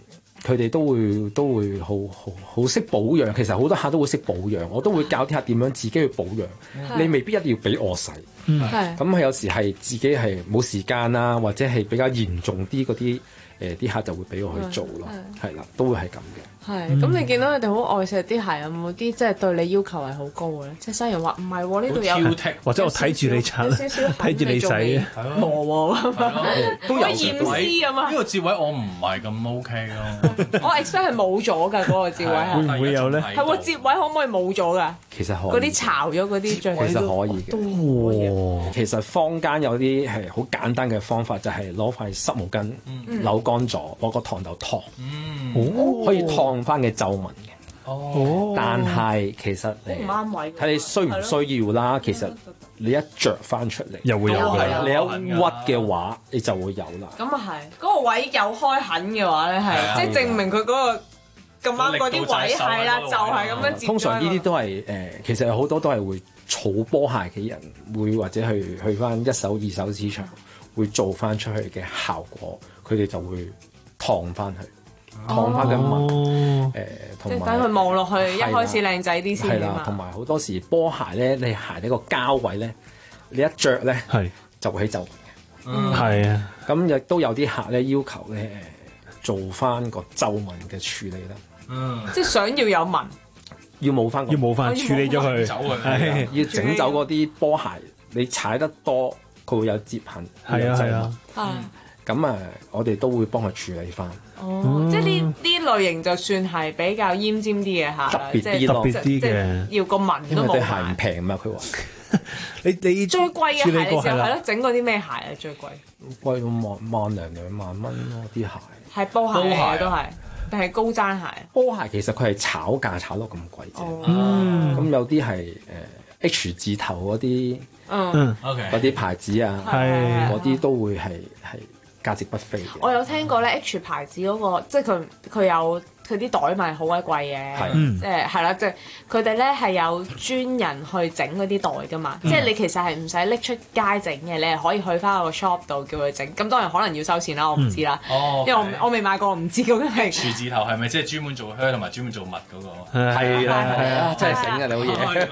佢哋都會好識保養。其實好多客都會識保養，我都會教啲客點樣自己去保養。你未必一定要俾我洗。咁係有時係自己係冇時間啦，或者係比較嚴重啲嗰啲啲客就會俾我去做咯。係啦，都會係咁嘅。 係，咁你見到佢哋好愛錫啲鞋，有冇啲即係對你要求係好高嘅咧？即係西人話唔係喎，呢度有或者我睇住你擦，睇住你洗， 磨喎， 都有驗屍咁啊！ 呢個節位我唔係咁 OK 咯。 我 expect 係冇咗㗎，嗰個節位係。 會唔會有咧？ 係喎，節位可唔可以冇咗㗎？ 其實可以。 嗰啲巢咗嗰啲最其實可以嘅。其實坊間有啲係好簡單嘅方法，就係攞塊濕毛巾扭乾咗，攞個熨斗燙，可以燙翻嘅皺紋嘅。但係其實睇你需唔需要啦。其實你一着翻出嚟又會有你一屈嘅話，你就會有啦。 咁啊係，嗰個位有開痕嘅話咧，係即係證明佢嗰個咁啱嗰啲位係啦，就係咁樣接。 通常呢啲都係其實有好多都係會儲波鞋嘅人，會或者去翻一手二手市場，會做翻出去嘅效果，佢哋就會燙翻去。燙翻嘅紋， 即係等佢望落去，一開始靚仔啲先啊嘛。 係啦，同埋好多時波鞋咧，你鞋呢個膠位咧，你一着咧就會起皺紋嘅。 係啊， 咁亦都有啲客咧要求咧做翻個皺紋嘅處理啦。 即係想要有紋， 要冇翻， 處理咗佢， 要整走嗰啲波鞋，你踩得多，佢會有折痕。 係啊。 咁我哋都會幫佢處理翻。 即係呢類型就算係比較奄尖啲嘅客， 特別啲嘅， 要個紋都冇。 因為對鞋唔平嘛，佢話。 你最貴嘅鞋嘅時候係咯，整過啲咩鞋啊？最貴？ 貴到萬零2萬蚊咯，啲鞋。 係波鞋都係，定係高踭鞋？ 波鞋其實佢係炒價炒到咁貴啫。咁有啲係H 字頭嗰啲，嗰啲牌子啊，嗰啲都會係價值不菲嘅。 我有聽過咧 H 牌子嗰個，即係佢有佢啲袋咪好鬼貴嘅，即係係啦，即係佢哋咧係有專人去整嗰啲袋噶嘛，即係你其實係唔使拎出街整嘅，你係可以去翻個 shop 度叫佢整。咁當然可能要收錢啦，我唔知啦，因為我未買過，唔知究竟係。 樹字頭係咪即係專門做靴同埋專門做襪嗰個？ 係啦，真係醒㗎你好嘢。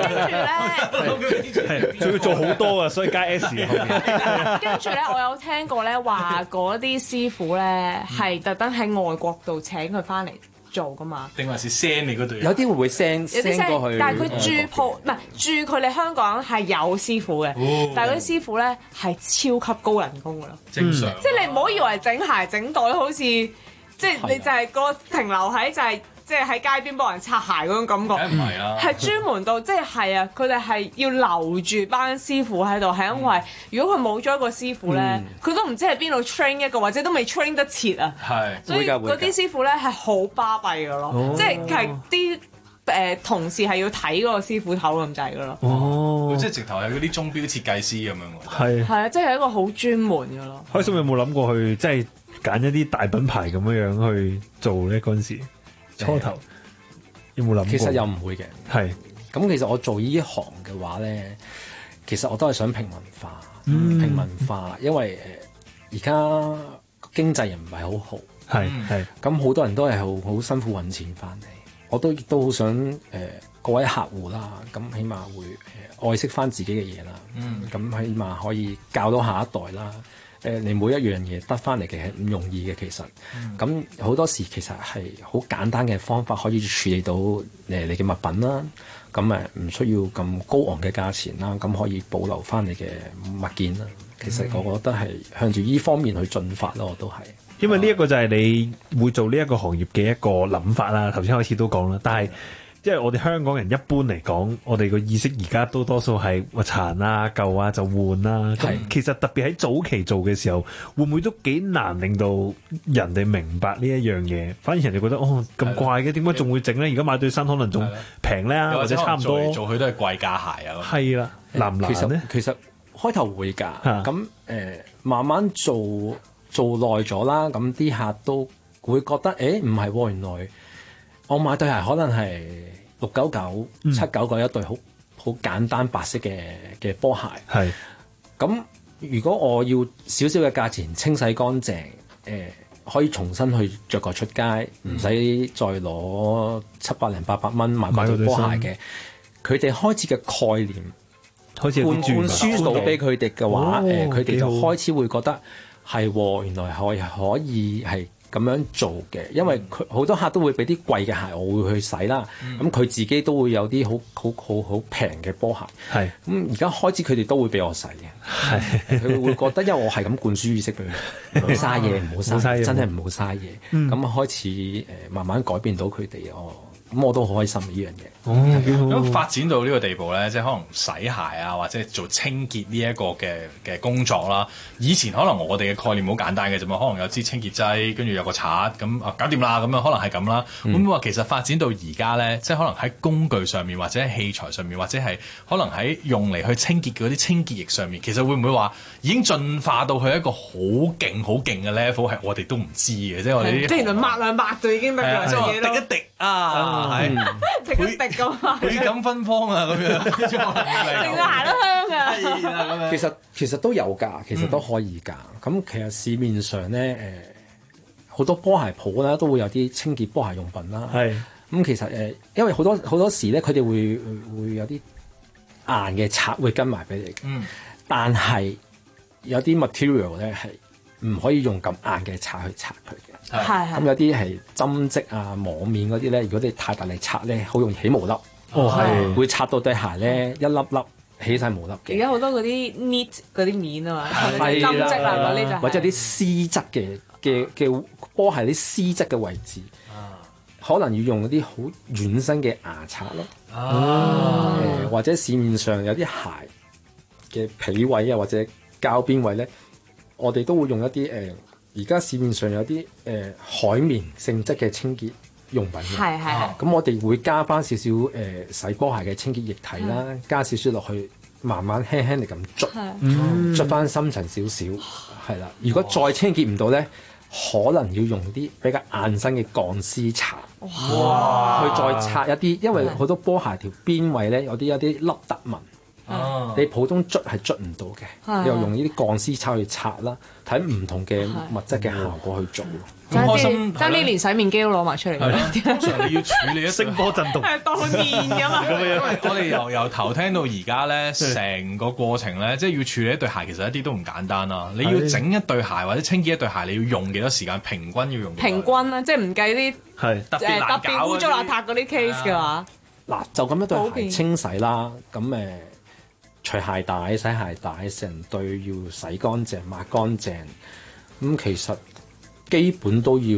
跟住咧， 仲要做好多啊，所以加 S 後面。 跟住咧，我有聽過咧話嗰啲師傅咧係特登喺外國度請佢翻嚟做噶嘛？ 定還是 send 你嗰度？ 有啲會 send 過去， 但係佢駐鋪唔係駐佢哋香港係有師傅嘅，但係嗰啲師傅咧係超級高人工噶咯。 正常， 即係你唔好以為整鞋整袋好似即係你就係個停留喺就係。即係喺街邊幫人擦鞋嗰種感覺， 唔係啊， 係專門到即係啊！佢哋係要留住班師傅喺度，係因為如果佢冇咗一個師傅咧，佢都唔知喺邊度 train 一個，或者都未 train 得切啊。 係， 所以嗰啲師傅咧係好巴閉噶咯，即係啲同事係要睇嗰個師傅頭咁滯噶咯。 即係直頭係嗰啲鐘錶設計師咁樣喎。 係啊，即係一個好專門噶咯。 開心有冇諗過去即係揀一啲大品牌咁樣去做咧？嗰陣時。初頭有冇諗過？ 其實又唔會嘅。 係咁，其實我做呢一行嘅話咧，其實我都係想平民化，平民化，因為而家經濟又唔係好好， 係咁好多人都係好辛苦揾錢翻嚟，我都亦都好想各位客戶啦，咁起碼會愛惜翻自己嘅嘢啦，咁起碼可以教到下一代啦。你每一樣嘢得翻嚟嘅係唔容易嘅，其實咁好多時其實係好簡單嘅方法可以處理到你嘅物品啦，咁唔需要咁高昂嘅價錢啦，咁可以保留翻你嘅物件啦。其實我覺得係向住依方面去進發咯，我都係。 因為呢一個就係你會做呢一個行業嘅一個諗法啦。頭先開始都講啦，但係因為我哋香港人一般嚟講，我哋個意識而家都多數係話殘啊舊啊就換啦。咁其實特別喺早期做嘅時候，會唔會都幾難令到人哋明白呢一樣嘢？反而人哋覺得咁怪嘅，點解仲會整咧？而家買對新可能仲平咧，或者差唔多做佢都係貴價鞋啊。 係啦，難唔難咧？ 其實開頭會㗎，咁慢慢做耐咗啦，咁啲客都會覺得唔係喎，原來我買對鞋可能係699、799一對好簡單白色嘅波鞋。咁如果我要少少嘅價錢清洗乾淨， 可以重新去着過出街，唔使再攞700-800蚊買嗰對波鞋嘅。佢哋開始嘅概念， 開始灌輸到俾佢哋嘅話，佢哋就開始會覺得係原來可以係咁樣做嘅，因為佢好多客都會俾啲貴嘅鞋，我會去洗啦。咁佢自己都會有啲好平嘅波鞋。 係咁而家開始佢哋都會俾我洗嘅。係佢會覺得，因為我係咁灌輸意識俾佢，唔好嘥嘢，唔好嘥嘢，真係唔好嘥嘢。咁開始慢慢改變到佢哋咁我都好開心呢樣嘢。 咁發展到呢個地步咧，即係可能洗鞋啊，或者做清潔呢一個嘅工作啦。以前可能我哋嘅概念好簡單嘅啫嘛，可能有支清潔劑，跟住有個刷咁搞掂啦，咁樣可能係咁啦。會唔會話其實發展到而家咧，即係可能喺工具上面，或者喺器材上面，或者係可能喺用嚟去清潔嗰啲清潔液上面，其實會唔會話已經進化到去一個好勁嘅 level， 係我哋都唔知嘅，即係我哋啲即係原來抹兩抹就已經得㗎，做嘢滴一滴啊，係滴一滴咁啊， 佢咁芬芳啊，咁樣令到鞋都香啊。 其實都有㗎，其實都可以㗎。咁其實市面上咧好多波鞋鋪啦，都會有啲清潔波鞋用品啦。 係咁其實因為好多時咧，佢哋會有啲硬嘅刷會跟埋俾你嘅。但係有啲 material 咧係唔可以用咁硬嘅刷去刷佢嘅。咁有啲係針織啊、網面嗰啲咧，如果你太大力刷咧，好容易起毛粒。會刷到對鞋咧一粒粒起晒毛粒嘅。 而家好多嗰啲 knit 嗰啲面啊嘛，針織啊嗰啲就或者啲絲質嘅波鞋啲絲質嘅位置，可能要用啲好軟身嘅牙刷咯。或者市面上有啲鞋嘅皮位啊，或者膠邊位咧，我哋都會用一啲而家市面上有啲海綿性質嘅清潔用品嘅。係。咁我哋會加翻少少洗波鞋嘅清潔液體啦，加少少落去，慢慢輕輕地咁捽，捽翻深層少少，係啦。如果再清潔唔到咧，可能要用啲比較硬身嘅鋼絲刷，去再刷一啲，因為好多波鞋條邊位咧有啲凹凸紋。你普通捽係捽唔到嘅，你又用呢啲鋼絲刷去刷啦，睇唔同嘅物質嘅效果去做。 開心， 爭啲連洗面機都攞埋出嚟。 通常你要處理一聲波震動， 係當面㗎嘛。 因為我哋由頭聽到而家咧，成個過程咧，即係要處理一對鞋，其實一啲都唔簡單啦。你要整一對鞋或者清潔一對鞋，你要用幾多時間？平均要用幾多？ 平均啦，即係唔計啲特別污糟邋遢嗰啲 case 嘅話。 嗱，就咁一對鞋清洗啦，咁除鞋帶、洗鞋帶，成對要洗乾淨、抹乾淨。咁其實基本都要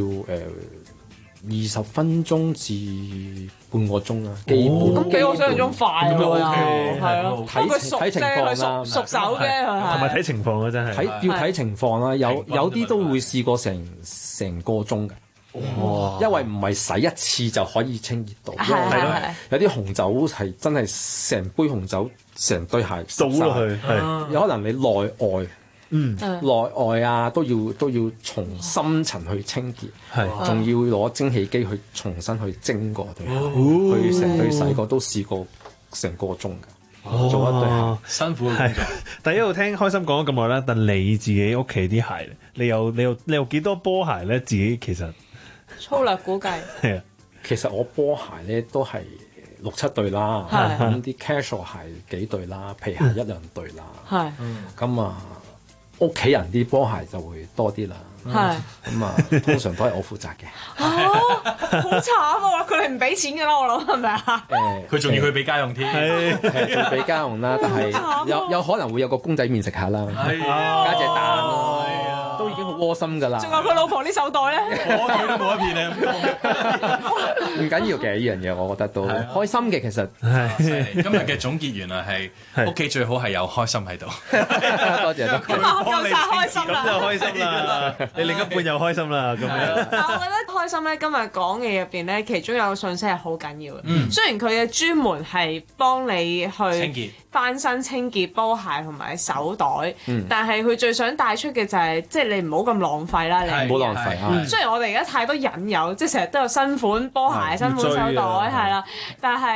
20分鐘至半個鐘啦。基本咁比我想象中快喎，係咯。 睇情況啦， 熟手啫， 同埋睇情況啦，真係要睇情況啦。有啲都會試過成個鐘嘅。因為唔係洗一次就可以清潔到，有啲紅酒係真係成杯紅酒成對鞋倒落去， 有可能你內外啊都要從深層去清潔，仲要攞蒸汽機去重新去蒸過對鞋，去成對洗過都試過成個鐘㗎。做一對鞋辛苦嘅工作。 但一路聽開心講咗咁耐啦，但你自己屋企啲鞋，你有幾多波鞋咧？自己其實粗略估計係啊，其實我波鞋咧都係6-7對啦，咁啲 casual 鞋幾對啦，皮鞋1-2對啦，咁屋企人啲波鞋就會多啲啦，咁通常都係我負責嘅。 好慘啊！佢哋唔俾錢㗎啦，我諗係咪啊？ 佢仲要佢俾家用添， 係俾家用啦，但係有可能會有個公仔麵食下啦，加隻蛋咯。都已經好窩心㗎啦！ 仲有佢老婆啲手袋咧， 我佢都冇一片咧。 唔緊要嘅，呢樣嘢我覺得都開心嘅。其實今日嘅總結原來係屋企最好係有開心喺度。 多謝多謝。 咁啊，夠晒開心啦！ 咁就開心啦，你另一半又開心啦，咁樣。 但我覺得開心咧，今日講嘅入邊咧，其中有個信息係好緊要嘅。雖然佢嘅專門係幫你去翻新清潔波鞋同埋手袋，但係佢最想帶出嘅就係即係。你唔好咁浪費啦，你唔好浪費啊！ 雖然我哋而家太多引誘，即係成日都有新款波鞋、新款手袋，係啦，但係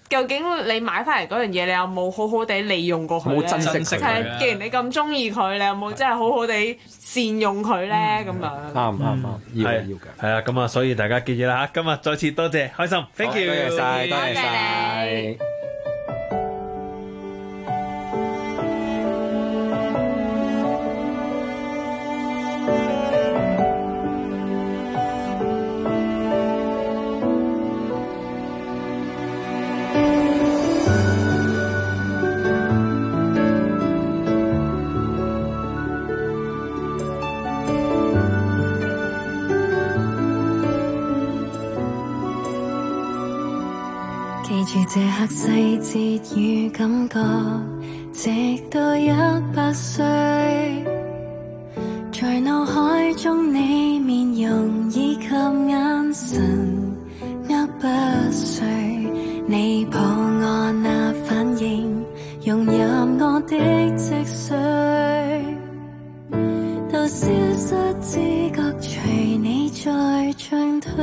究竟你買翻嚟嗰樣嘢，你有冇好好地利用過佢咧？ 冇珍惜佢係，既然你咁中意佢，你有冇真係好好地善用佢咧？咁樣啱，要嘅。 係啊，咁啊，所以大家記住啦嚇，今日再次多謝，開心 ，thank you， 多謝晒，多謝晒。 記住這刻細節與感覺，直到100歲，在腦海中你面容以及眼神握不碎，你抱我那反應融入我的脊髓，到消失知覺隨你在進退。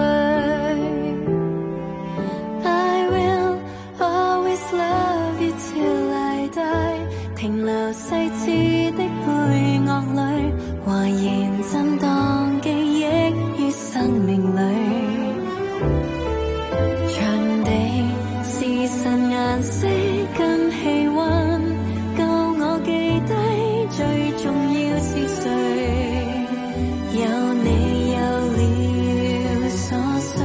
停留細緻的配樂裏，還原震盪記憶於生命裏。場地、時辰、顏色跟氣溫，夠我記低最重要是誰。有你有了所需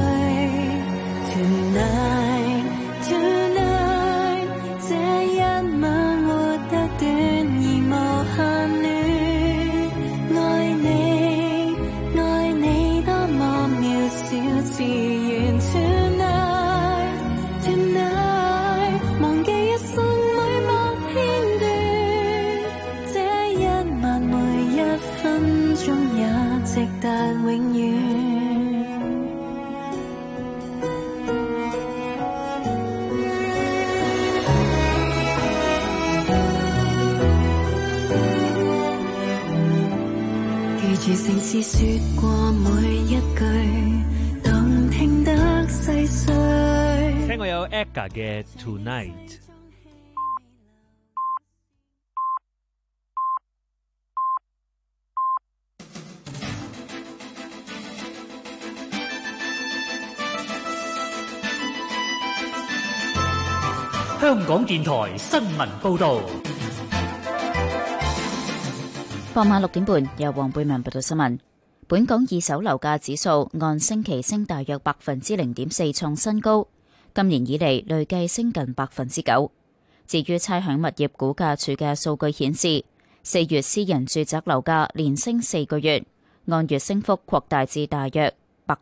，Tonight Tonight， 這一晚活得短而無限戀，愛你多麼渺小自然 Tonight Tonight， 忘記一生每幕片段，這一晚每一分鐘也值得永遠。記住城市說過每一句，動聽得細碎。 聽過有 AGA 嘅 Tonight。 香港電台新聞報導。 傍晚6點半，由黃貝文報道新聞。本港二手樓價指數按星期升大約0.4%，創新高。今年以嚟累計升近9%。至於差餉物業估價署嘅數據顯示，4月私人住宅樓價連升4個月，按月升幅擴大至大約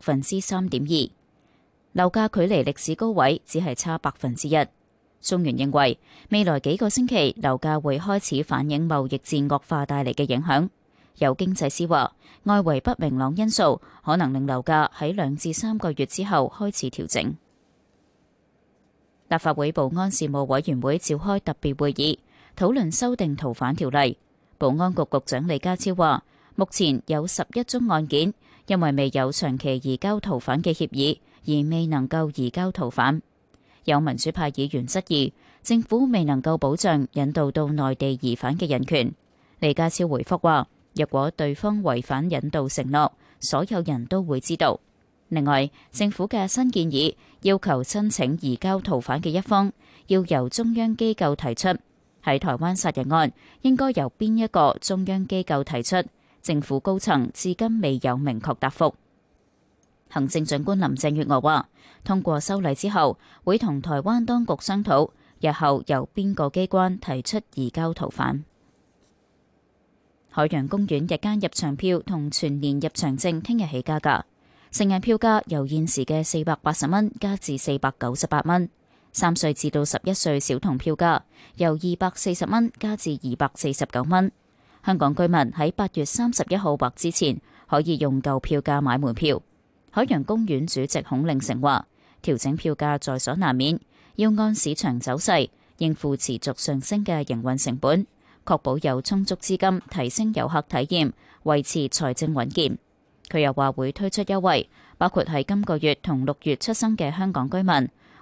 3.2%。樓價距離歷史高位只係差1%。中原認為未來幾個星期樓價會開始反映貿易戰惡化帶嚟嘅影響。有經濟師話，外圍不明朗因素可能令樓價喺2至3個月之後開始調整。立法會保安事務委員會召開特別會議，討論修訂逃犯條例。保安局局長李家超話，目前有11宗案件因為未有長期移交逃犯嘅協議而未能夠移交逃犯。有民主派議員質疑政府未能夠保障引渡到內地疑犯嘅人權。李家超回覆話，若果對方違反引渡承諾，所有人都會知道。另外，政府嘅新建議要求申請移交逃犯嘅一方要由中央機構提出。喺台灣殺人案應該由邊一個中央機構提出，政府高層至今未有明確答覆。行政長官林鄭月娥話，通過修例之後，會同台灣當局商討，日後由邊個機關提出移交逃犯。海洋公園日間入場票同全年入場證聽日起加價，成人票價由現時嘅480蚊加至498蚊，3歲至到11歲小童票價由240蚊加至249蚊。香港居民喺8月31號或之前可以用舊票價買門票。海洋公園主席孔令成話，調整票價在所難免，要按市場走勢應付持續上升嘅營運成本，確保有充足資金提升遊客體驗，維持財政穩健。佢又話會推出優惠，包括喺今個月同6月出生嘅香港居民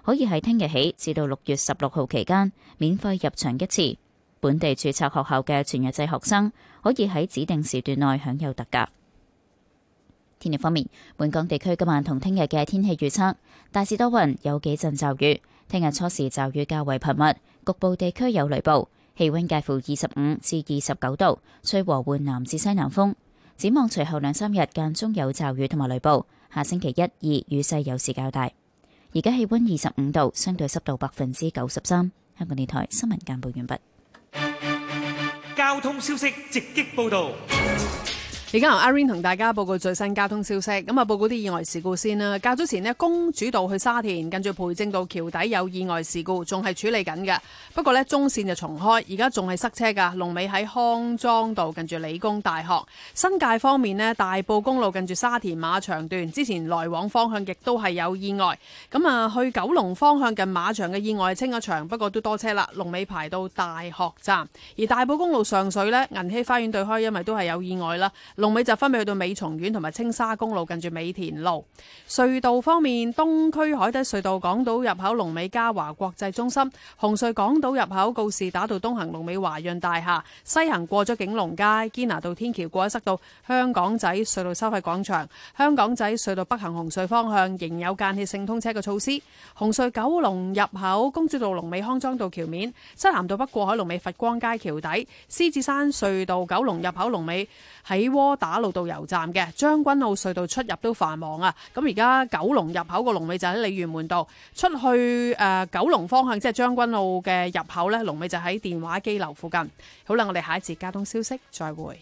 可以喺聽日起至到6月16號期間免費入場一次。本地註冊學校嘅全日制學生可以喺指定時段內享有特價。天氣方面，本港地區今晚同聽日嘅天氣預測大致多雲，有幾陣驟雨。聽日初時驟雨較為頻密，局部地區有雷暴。氣溫介乎25至29度，吹和緩南至西南風。展望隨後2-3日間中有驟雨同埋雷暴，下星期1、2雨勢有時較大。而家氣溫25度，相對濕度93%。香港電台新聞簡報完畢。 交通消息直擊報道。 而家由阿 Rain 同大家報告最新交通消息。咁啊，報告啲意外事故先啦。較早前呢，公主道去沙田，近住培正道橋底有意外事故，仲係處理緊嘅。不過呢，中線就重開，而家仲係塞車噶。龍尾喺康莊道，近住理工大學。新界方面呢，大埔公路近住沙田馬場段，之前來往方向亦都係有意外。咁啊，去九龍方向近馬場嘅意外清咗場，不過都多車啦。龍尾排到大學站。而大埔公路上水呢，銀禧花園對開，因為都係有意外啦。龍尾就分別去到美松苑同埋青沙公路近住美田路。隧道方面，東區海底隧道港島入口龍尾嘉華國際中心，紅隧港島入口告士打道東行龍尾華潤大廈，西行過咗景隆街堅拿道天橋過一塞到香港仔隧道收費廣場。香港仔隧道北行紅隧方向仍有間歇性通車嘅措施。紅隧九龍入口公主道龍尾康莊道橋面，西南道北過海龍尾佛光街橋底，獅子山隧道九龍入口龍尾喺窩打老道油站嘅。將軍澳隧道出入都繁忙啊！咁而家九龍入口個龍尾就喺鯉魚門道，出去九龍方向即係將軍澳嘅入口呢，龍尾就喺電話機樓附近。好啦，我哋下一節交通消息再會。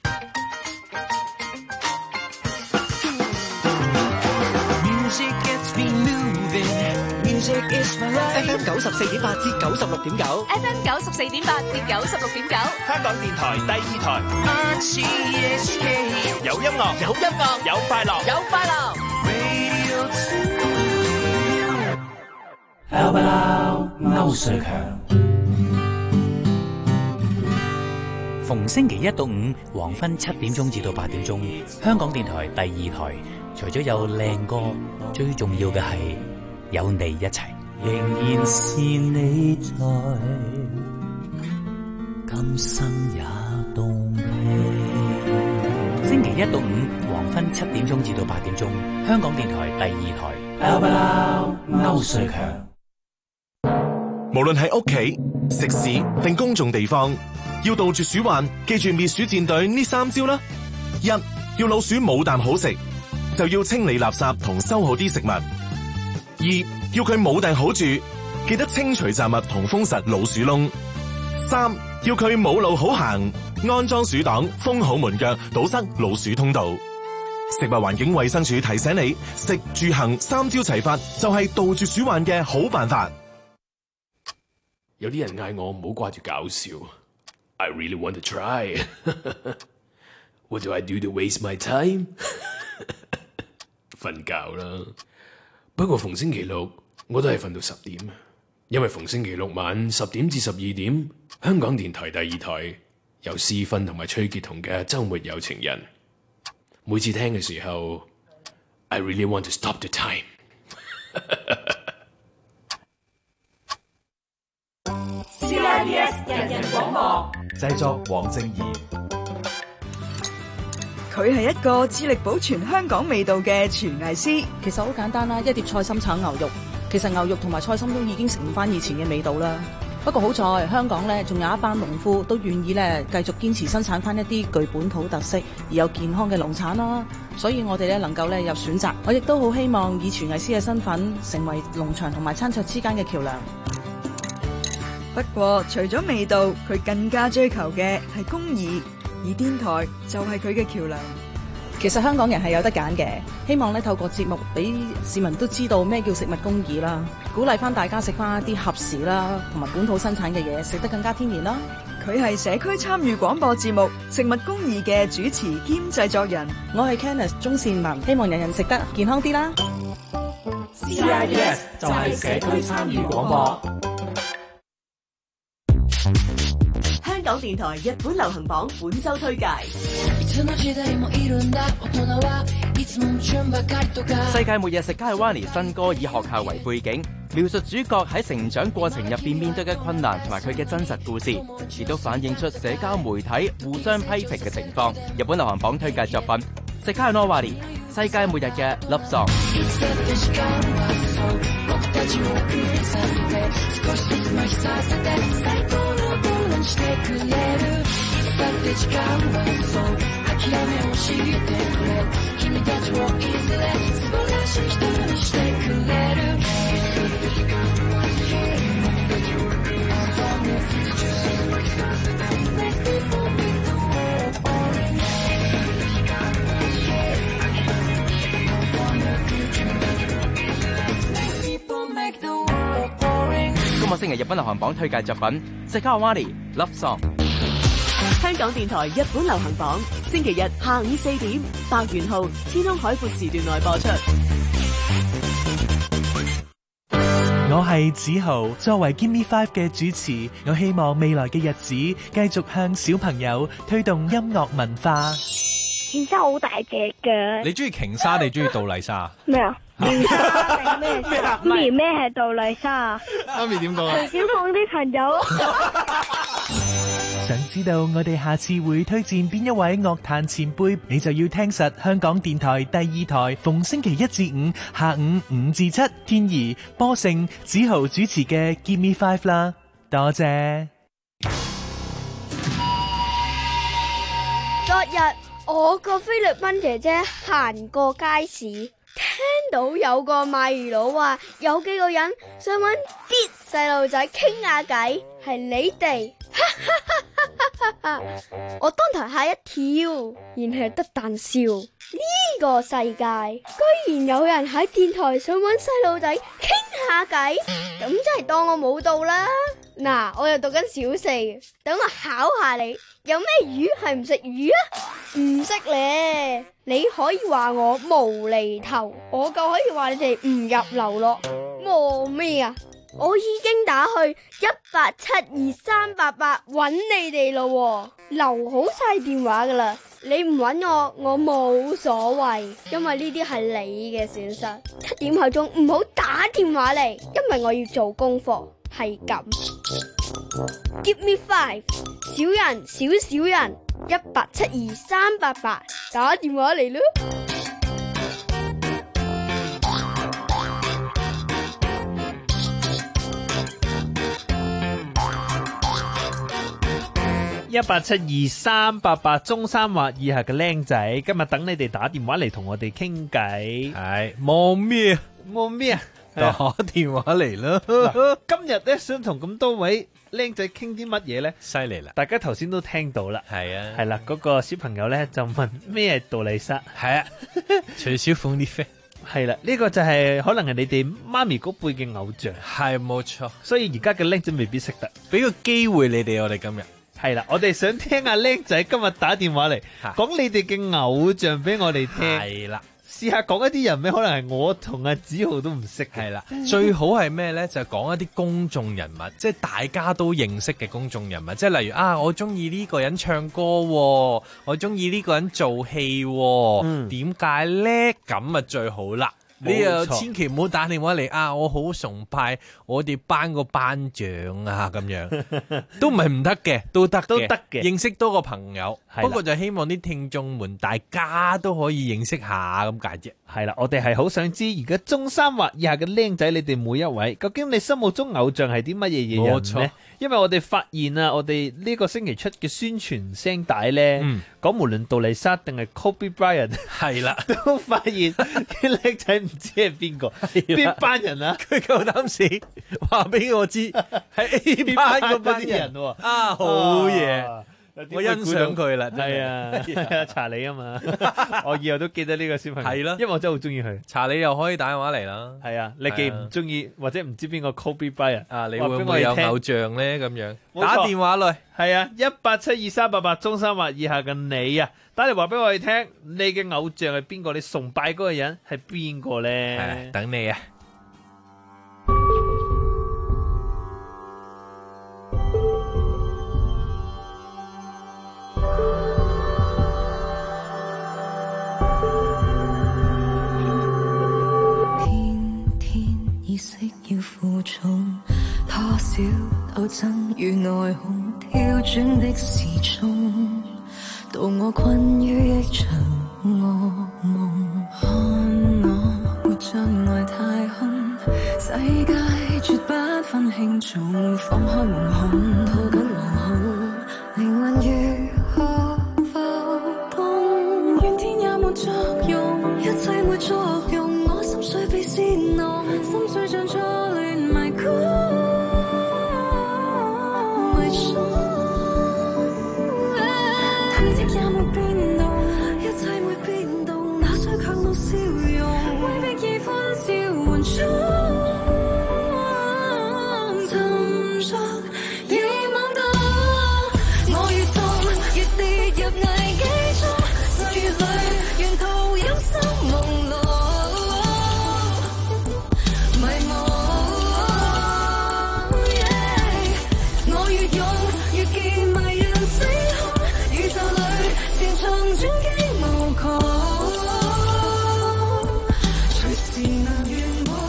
FM 94.8至96.9 FM 94.8至96.9， 香港電台第2台。有音樂， 有音樂， 有快樂， 有快樂。 歐瑞強。逢星期一到五黃昏7點鐘至到8點鐘，香港電台第2台，除咗有靚歌，最重要嘅係有你一齊。 仍然是你在，今生也動聽。 星期一到五黃昏7點鐘至到8點鐘，香港電台第2台。 歐瑞強。 無論喺屋企、食肆定公眾地方，要杜絕鼠患，記住滅鼠戰隊呢3招啦。1. 要老鼠冇啖好食，就要清理垃圾同收好啲食物。2. 要佢冇地好住，記得清除雜物同封實老鼠窿。3. 要佢冇路好行，安裝鼠擋，封好門腳，堵塞老鼠通道。食物環境衛生署提醒你，食住行3招齊發，就係杜絕鼠患嘅好辦法。 有啲人嗌我唔好掛住搞笑。I really want to try. What do I do to waste my time? 瞓覺啦。不過逢星期六我都係瞓到10點，因為逢星期六晚10點至12點，香港電台第2台有思芬同埋崔潔彤嘅週末有情人。每次聽嘅時候 I really want to stop the time。 CIBS 人人廣播， 製作黃正儀。 佢係一個致力保存香港味道嘅廚藝師。 其實好簡單啦，一碟菜心炒牛肉，其實牛肉同埋菜心都已經食唔翻以前嘅味道啦。不過好在香港呢，仲有一班農夫都願意呢繼續堅持生產翻一啲具本土特色而又健康嘅農產啦。所以我哋呢能夠呢有選擇，我亦都好希望以廚藝師嘅身份成為農場同埋餐桌之間嘅橋梁。 不過除咗味道，佢更加追求嘅係公義，而電台就係佢嘅橋梁。 其實香港人係有得揀嘅，希望咧透過節目俾市民都知道咩叫食物公義啦，鼓勵翻大家食翻一啲合時啦，同埋本土生產嘅嘢，食得更加天然啦。 佢係社區參與廣播節目《食物公義》嘅主持兼製作人。 我係 Kenneth 鍾善文，希望人人食得健康啲啦。 CIBS 就係社區參與廣播。 香港港電台日本流行榜本周推介。 世界末日世界灣尼新歌以學校為背景，描述主角喺成長過程入邊面對嘅困難同埋佢嘅真實故事，亦都反映出社交媒體互相批評嘅情況。日本流行榜推介作品《世界の終わり》，世界末日嘅 Love Song。今個星期日本流行榜推介作品《世界の終わり》Love Song。 香港電台日本流行榜，星期日下午4點，白元浩天空海闊時段內播出。 我係子豪，作為 Give Me 5嘅主持，我希望未來嘅日子繼續向小朋友推動音樂文化。 件衫好大隻㗎。 你中意瓊莎定中意杜麗莎？ 咩啊？瓊莎定咩？媽咪咩係杜麗莎啊？ 媽咪點講啊？ 小鳳啲朋友。 想知道我哋下次會推薦邊一位樂壇前輩，你就要聽實香港電台第2台，逢星期1至5下午5至7，天怡、波盛、子豪主持嘅 Give Me 5啦。多謝。 昨日我個菲律賓姐姐行過街市，聽到有個賣魚佬話有幾個人想搵啲細路仔傾下偈，係你哋。我當堂嚇一跳，然後得啖笑。呢個世界居然有人喺電台想搵細路仔傾下偈，咁真係當我冇到啦。嗱，我又讀緊小4，等我考下你，有咩魚係唔食魚啊？唔識咧，你可以話我無厘頭，我夠可以話你哋唔入流咯。磨咩啊？我已經打去1872388揾你哋咯，留好晒電話噶啦。你唔揾我，我冇所謂，因為呢啲係你嘅損失。7點後鐘唔好打電話嚟，因為我要做功課。係咁 ，Give me 5，少人少人，1872388，打電話嚟咯。 1872388，中3或以下嘅僆仔，今日等你哋打電話嚟同我哋傾偈。 係望咩啊？打電話嚟啦！ 今日咧想同咁多位僆仔傾啲乜嘢咧？ 犀利啦！ 大家頭先都聽到啦， 係啊， 係啦，嗰個小朋友咧就問咩係杜麗莎？ 係啊，徐小鳳啲 friend 係啦，呢個就係可能係你哋媽咪嗰輩嘅偶像， 係冇錯。 所以而家嘅僆仔未必識得， 俾個機會你哋，我哋今日係啦，我哋想聽下僆仔今日打電話嚟講你哋嘅偶像俾我哋聽， 係啦。 試下講一啲人咩？可能係我同阿子豪都唔識嘅。 係啦，最好係咩呢？就係講一啲公眾人物，即係大家都認識嘅公眾人物。即係例如我中意呢個人唱歌喎，我中意呢個人做戲喎。點解呢？咁啊最好啦。你又千祈唔好打電話嚟我好崇拜我哋班個班長啊，咁樣都唔係唔得嘅，都得嘅，認識多個朋友。不過就希望啲聽眾們大家都可以認識下咁解啫。 係啦，我哋係好想知而家中3或以下嘅僆仔，你哋每一位究竟你心目中偶像係啲乜嘢人呢？因為我哋發現我哋呢個星期出嘅宣傳聲帶咧，講無論杜麗莎定係 Kobe Bryant， 係啦，都發現啲僆仔唔知係邊個，邊班人啊？ 佢夠膽死話俾我知係 A 班嗰班人喎。好嘢！我欣賞佢啦， 係啊，查理啊嘛，我以後都記得呢個小朋友，係咯，因為我真係好中意佢。 查理又可以打電話嚟啦， 係啊，你既唔中意或者唔知邊個 Kobe Bryant 你會唔會有偶像咧？咁樣打電話嚟， 係啊，1872388，中3或以下嘅你啊，打嚟話俾我哋聽，你嘅偶像係邊個？你崇拜嗰個人係邊個咧？ 等你啊！ 如內紅跳轉的時鐘，渡我困於一場噩夢。看我活進外太空，世界絕不分輕重，放開門孔，抱緊惶恐，靈魂如何浮動？怨天也沒作用，一切沒作用，我心碎被煽弄，心碎像錯亂迷宮。體積也沒變動，一切沒變動，那需強露笑容，威逼以歡笑緩衝，沉着而懵懂。我越痛越跌入危機中，歲月裏沿途有心朦朧迷茫。我越勇越見迷人星空，宇宙裏前程轉機無窮，隨時能圓夢。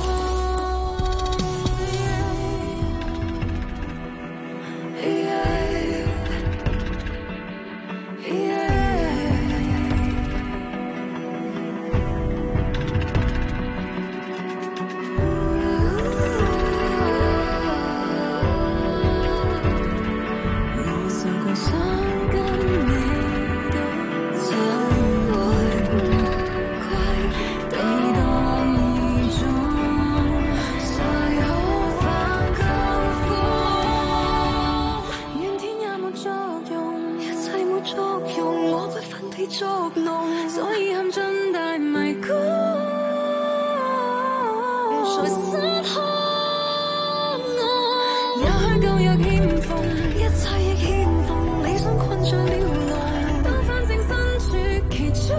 我受過傷，跟你都怎會無愧？地當義中，誰可反抗風？怨天也沒作用，一切沒作用，我不分被捉弄，所以陷進大迷宮，才失控。也許舊約欠奉，一切亦欠奉，理想困在了籠，但反正身處其中，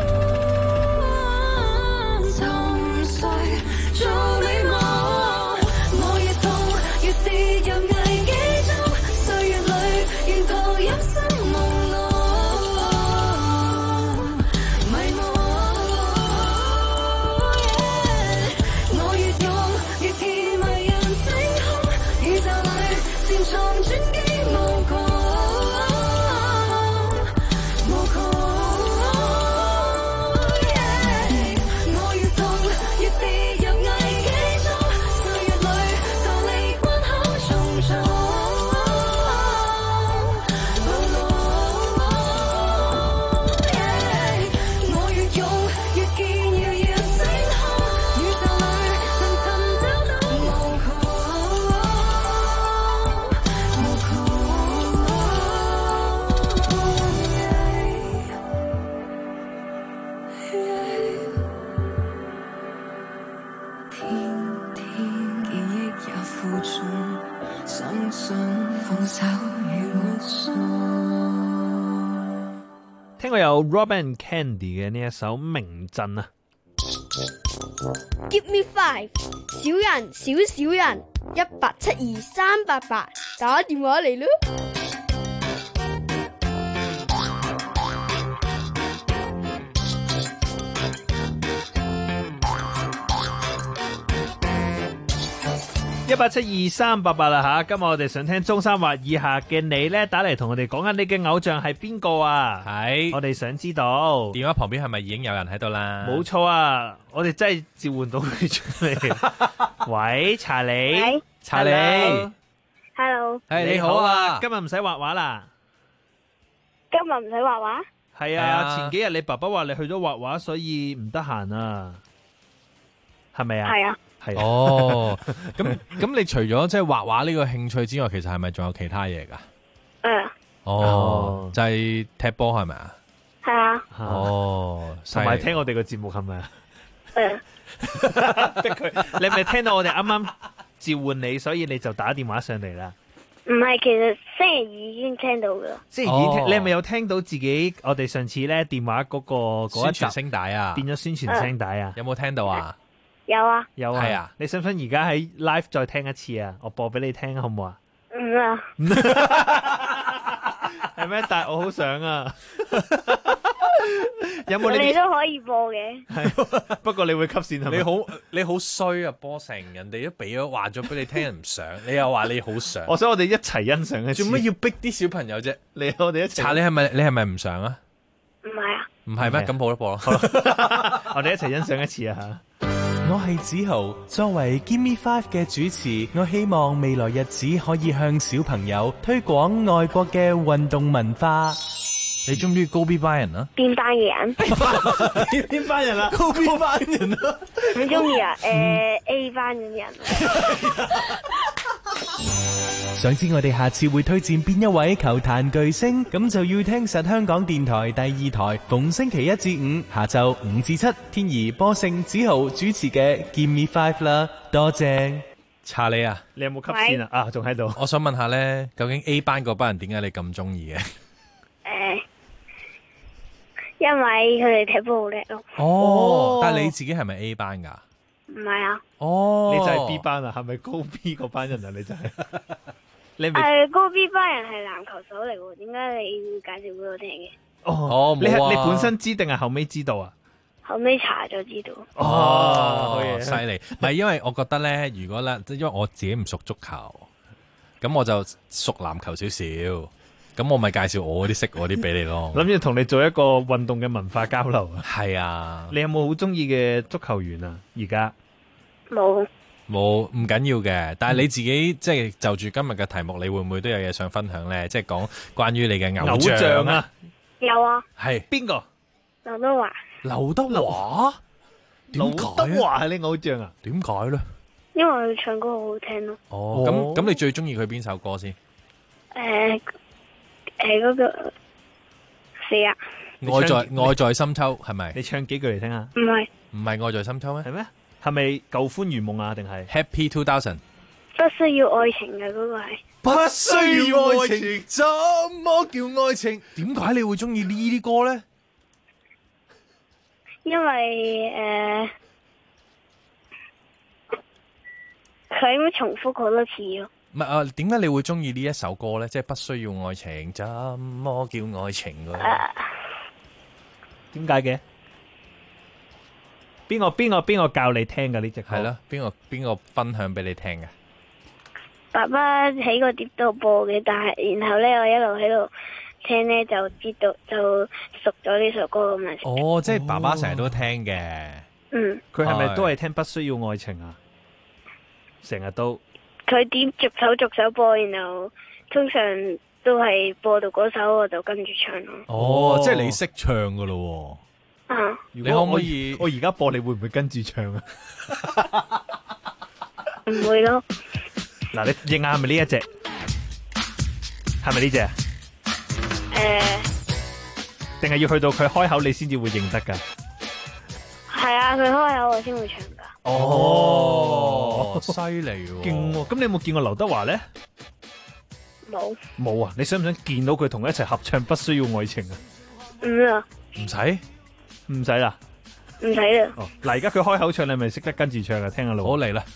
沉睡做美夢。我越痛越跌入危機中，歲月裏沿途有心朦朧迷茫。我越勇越見迷人星空，宇宙裏前程轉機無窮無窮。我越痛越跌入危機中，歲月裏逃離關口重重牢籠。我越勇越見遙遙星空，宇宙裏能尋找到無窮無窮。天天記憶也負重，相信放手如無數。 聽過有 Robin Candy 嘅呢一首《名震》啊。 Give me five， 小人少少人，172-388，打電話嚟啦。 172-388啦吓，今日我哋想聽中三或以下嘅你咧，打嚟同我哋講下你嘅偶像係邊個啊？ 係， 我哋想知道。 電話旁邊係咪已經有人喺度啦？ 冇錯啊，我哋真係召喚到佢出嚟。喂，查理，查理 ，Hello， 係你好啊，今日唔使畫畫啦。 今日唔使畫畫？ 係啊，前幾日你爸爸話你去咗畫畫，所以唔得閒啊，係咪啊？ 係啊。 係哦，咁你除咗即係畫畫呢個興趣之外，其實係咪仲有其他嘢噶？哦，就係踢波係咪啊？ 係啊。 哦， 同埋聽我哋個節目係咪啊？ 逼佢，你係咪聽到我哋啱啱召喚你，所以你就打電話上嚟啦？ 唔係，其實星期二已經聽到噶啦。 星期二聽，你係咪有聽到自己我哋上次咧電話嗰一集宣傳聲帶啊？變咗宣傳聲帶啊？ 有冇聽到啊？ 有啊， 有啊， 係啊， 你想唔想而家喺 live 再聽一次啊？我播俾你聽好唔好啊？ 唔啊， 係咩？但係我好想啊！ 有冇你都可以播嘅。 係，不過你會吸線係咪？ 你好衰啊，波成，人哋都俾咗話咗俾你聽，人唔想，你又話你好想。 我想我哋一齊欣賞一次。 做乜要逼啲小朋友啫？ 我哋一齊。 查你係咪唔想啊？ 唔係啊。 唔係咩？咁播一播咯。 我哋一齊欣賞一次啊嚇！ 我係子豪，作為 Give Me 5嘅主持，我希望未來日子可以向小朋友推廣外國嘅運動文化。 你中唔中意高 B 班人啊？ 邊班嘅人？ 邊班人啊？ 高 B 班人啊？ 唔中意啊？A 班嘅人。 想知我哋下次會推薦邊一位球壇巨星，咁就要聽實香港電台第2台，逢星期1至5下晝5至7，天怡、波勝、子豪主持嘅 Give Me 5啦。多謝。 查你啊， 你有冇吸線啊？啊，仲喺度。 我想問下咧，究竟 A 班嗰班人點解你咁中意嘅？ 因為佢哋踢波好叻咯。 哦，但係你自己係咪 A 班噶？ 唔係啊。 哦， 你就係 B 班啊？係咪高 B 嗰班人啊？你就係。你高 B 班人係籃球手嚟喎，點解你會介紹俾我聽嘅？ 哦，你本身知定係後尾知道啊？ 後尾查咗知道。 哦，犀利。唔係因為我覺得咧，如果咧，因為我自己唔熟足球，咁我就熟籃球少少，咁我咪介紹我啲識我啲俾你咯。 諗住同你做一個運動嘅文化交流啊。 係啊。 你有冇好中意嘅足球員啊？而家冇。 冇，唔緊要嘅，但係你自己即係就住今日嘅題目，你會唔會都有嘢想分享咧？即係講關於你嘅偶像啊？ 有啊。 係邊個？ 劉德華。 劉德華？ 劉德華係你偶像啊？ 點解咧？ 因為佢唱歌好好聽咯。 哦，咁你最中意佢邊首歌先？ 嗰個死啊！ 愛在深秋係咪？ 你唱幾句嚟聽下。 唔係。 唔係愛在深秋咩？ 係咩？係咪舊歡如夢啊？定係 Happy 2000？ 不需要愛情嘅嗰個係。 不需要愛情，怎麼叫愛情？點解你會中意呢啲歌咧？ 因為佢應該重複好多次咯。 唔係啊？點解你會中意呢一首歌咧？即係不需要愛情，怎麼叫愛情？ 點解嘅？邊個教你聽噶呢隻歌？ 係咯，邊個分享俾你聽嘅？ 爸爸喺個碟度播嘅，但係然後咧我一路喺度聽咧就知道就熟咗呢首歌咁樣。 哦，即係爸爸成日都聽嘅。 嗯。 佢係咪都係聽不需要愛情啊？成日都。 佢碟逐首播，然後通常都係播到嗰首我就跟住唱咯。 哦，即係你識唱噶咯？ 啊！ 你可唔可以？ 我而家播，你會唔會跟住唱啊？ 唔會咯。 嗱，你認下係咪呢一隻？係咪呢隻？定係要去到佢開口你先至會認得噶？ 係啊，佢開口我先會唱噶。 哦，犀利喎！ 勁喎！咁你有冇見過劉德華咧？ 冇。 冇啊！你想唔想見到佢同佢一齊合唱《不需要愛情》啊？ 唔使。 唔使啦， 唔使啦。 哦，嗱，而家佢開口唱，你咪識得跟住唱啊？聽下咯。 好嚟啦！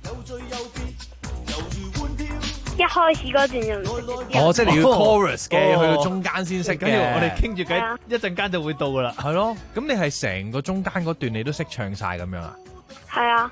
一開始嗰段就唔識。 哦，即係你要 chorus 嘅，去到中間先識嘅。 跟住我哋傾住偈，一陣間就會到噶啦。 係咯，咁你係成個中間嗰段你都識唱晒咁樣啊？ 係啊。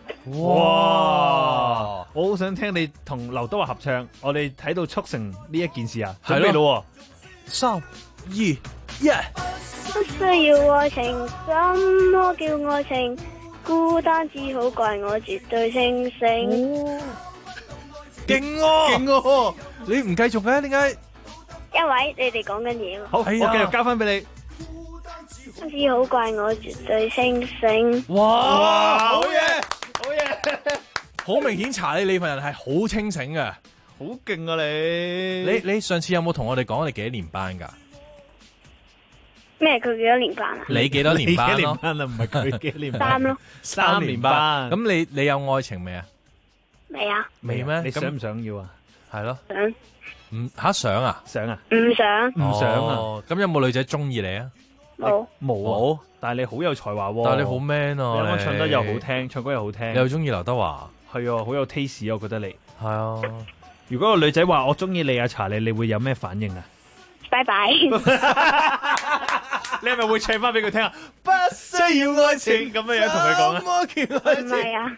哇！我好想聽你同劉德華合唱，我哋睇到促成呢一件事啊！準備咯 ，3、2、1。 不需要愛情，怎麼叫愛情？孤單只好怪我絕對清醒。 勁喎！你唔繼續嘅點解？ 因為你哋講緊嘢嘛。 好，我繼續交翻俾你。 只好怪我絕對清醒。 哇！好嘢，好嘢！好明顯查你份人係好清醒嘅， 好勁啊你！ 你上次有冇同我哋講你幾多年班㗎？ 咩？佢幾多年班啊？ 你幾多年班咯？ 幾年班啊？唔係佢幾年班？ 3咯。 3年班。 咁你有愛情未啊？ 未啊。 未咩？ 你想唔想要啊？ 係咯。 想。 想啊？ 想啊？ 唔想。 唔想啊？ 咁有冇女仔中意你啊？ 冇。但係你好有才華喎。 但係你好 man 啊！ 你啱啱唱得又好聽，唱歌又好聽。 你又中意劉德華？ 係啊，好有 taste 啊！我覺得你。 係啊。 如果個女仔話我中意你啊，查你會有咩反應啊？ 拜拜。 你係咪會唱翻俾佢聽啊？不需要愛情咁樣同佢講啊？ 唔係啊，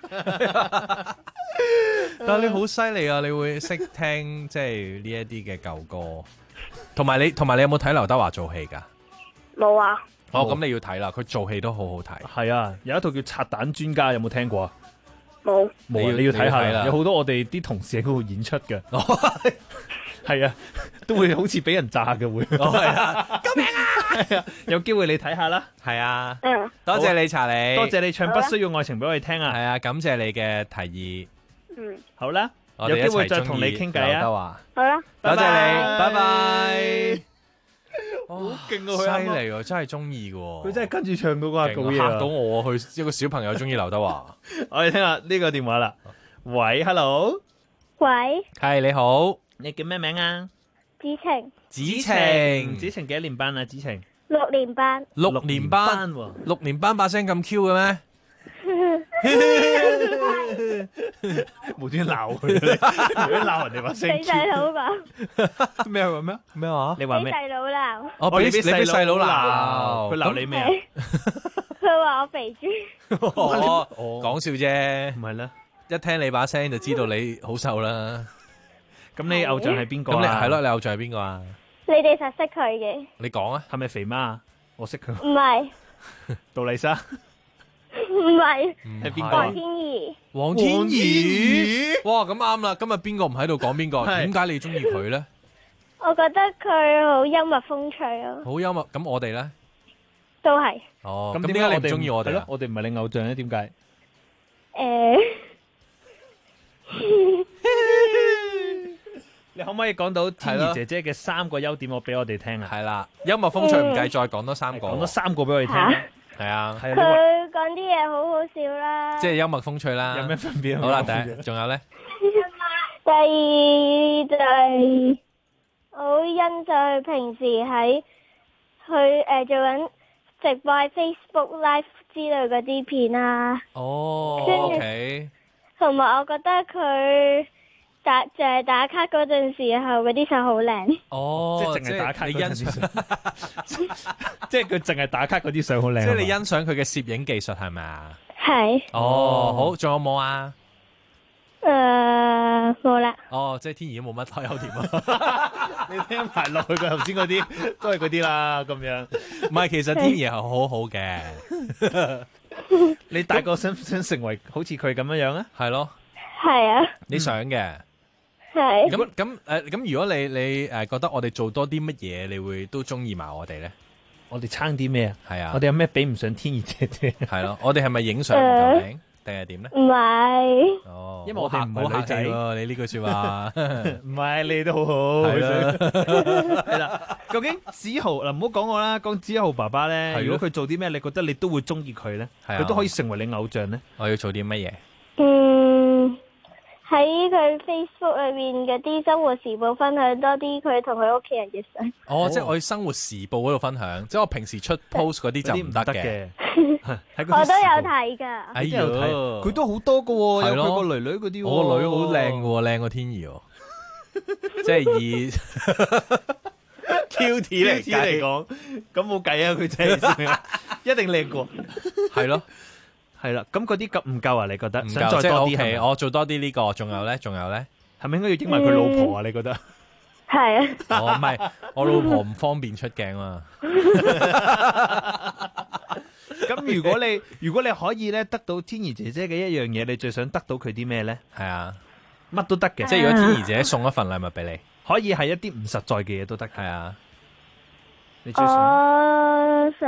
但係你好犀利啊！你會識聽即係呢一啲嘅舊歌，同埋你有冇睇劉德華做戲㗎？ 冇啊。 咁你要睇啦，佢做戲都好好睇。 係啊，有一套叫《拆彈專家》，有冇聽過啊？ 冇， 你要睇下啦。有好多我哋啲同事喺嗰度演出嘅。係啊，都會好似俾人炸嘅會。係啊，救命啊！係啊，有機會你睇下啦。 係啊， 多謝你查理， 多謝你唱《不需要愛情》俾我哋聽啊。 係啊，感謝你嘅提議。 好啦，有機會再同你傾偈啊。 好啦， 多謝你，拜拜。 好勁啊！佢犀利喎，真係中意嘅。 佢真係跟住唱到嗰下嘢， 嚇到我去一個小朋友中意劉德華。 我哋聽下呢個電話啦。喂 ，hello， 喂， 係你好， 你叫咩名啊？ 子晴。 子晴幾多年班啊？子晴 6年班。 6年班喎，6年班把聲咁 Q 嘅咩？ 無端鬧佢，無端鬧人哋把聲。 俾細佬講咩話咩？ 咩話？ 你話咩？ 俾細佬鬧。 我俾細佬鬧， 佢鬧你咩啊？ 佢話我肥豬。 講笑啫， 唔係啦。 一聽你把聲就知道你好瘦啦。 咁你偶像係邊個啊？ 咁你係咯，你偶像係邊個啊？ 你哋實識佢嘅。 你講啊， 係咪肥媽？我識佢。 唔係。 杜麗莎。 唔係。 係邊個？ 黃天怡。 黃天怡。哇，咁啱啦！今日邊個唔喺度講邊個？點解你中意佢咧？ 我覺得佢好幽默風趣啊。 好幽默，咁我哋咧？ 都係。 哦，咁點解你唔中意我哋啊？ 我哋唔係你偶像咧，點解？你可唔可以講到天怡姐姐嘅3個優點，我俾我哋聽啊？ 係啦，幽默風趣唔計，再講多3個。 講多3個俾我哋聽。 係啊。 佢講啲嘢好好笑啦。 即係幽默風趣啦。 有咩分別啊？ 好啦，第一，仲有咧？ 第二就係好欣賞佢平時喺去做緊直播喺 Facebook Live 之類嗰啲片啊。 哦，OK。 同埋我覺得佢就係打卡嗰陣時候嗰啲手好靚。 哦， 即係淨係打卡你欣賞， 即係佢淨係打卡嗰啲相好靚。 即係你欣賞佢嘅攝影技術係咪啊？ 係。 哦，好，仲有冇啊？ 冇啦。 哦，即係天怡都冇乜優點啊！ 你聽埋落去佢頭先嗰啲都係嗰啲啦，咁樣。 唔係，其實天怡係好好嘅。 你大個想唔想成為好似佢咁樣啊？ 係咯。 係啊。 你想嘅。 係。 咁如果你覺得我哋做多啲乜嘢，你會都中意埋我哋咧？ 我哋撐啲咩啊？ 係啊。 我哋有咩比唔上天怡姐姐？ 係咯。我哋係咪影相唔夠靚？定係點咧？ 唔係。 哦， 因為我哋唔係女仔喎。你呢句說話唔係，你都好好。係啦。究竟子豪嗱，唔好講我啦，講子豪爸爸咧。如果佢做啲咩，你覺得你都會中意佢咧？佢都可以成為你偶像咧？ 我要做啲乜嘢？ 喺佢 Facebook 裏面嗰啲生活時報分享多啲佢同佢屋企人嘅相。 哦，即係我喺生活時報嗰度分享，即係我平時出 post 嗰啲就唔得嘅。 我都有睇㗎。 哎呀， 佢都好多㗎喎，有佢個女女嗰啲。 我個女好靚㗎喎，靚過天怡喎。即係以 cute 嚟講，咁冇計啊！佢真係一定靚過。係咯。係啦，咁嗰啲夠唔夠啊？你覺得？想再多啲係我做多啲呢個，仲有咧？係咪應該要影埋佢老婆啊？你覺得？ 係啊。 哦，唔係，我老婆唔方便出鏡啊。 咁如果你可以咧得到天怡姐姐嘅一樣嘢，你最想得到佢啲咩咧？ 係啊， 乜都得嘅。 即係如果天怡姐送一份禮物俾你， 可以係一啲唔實在嘅嘢都得。 係啊。 你最想？ 我想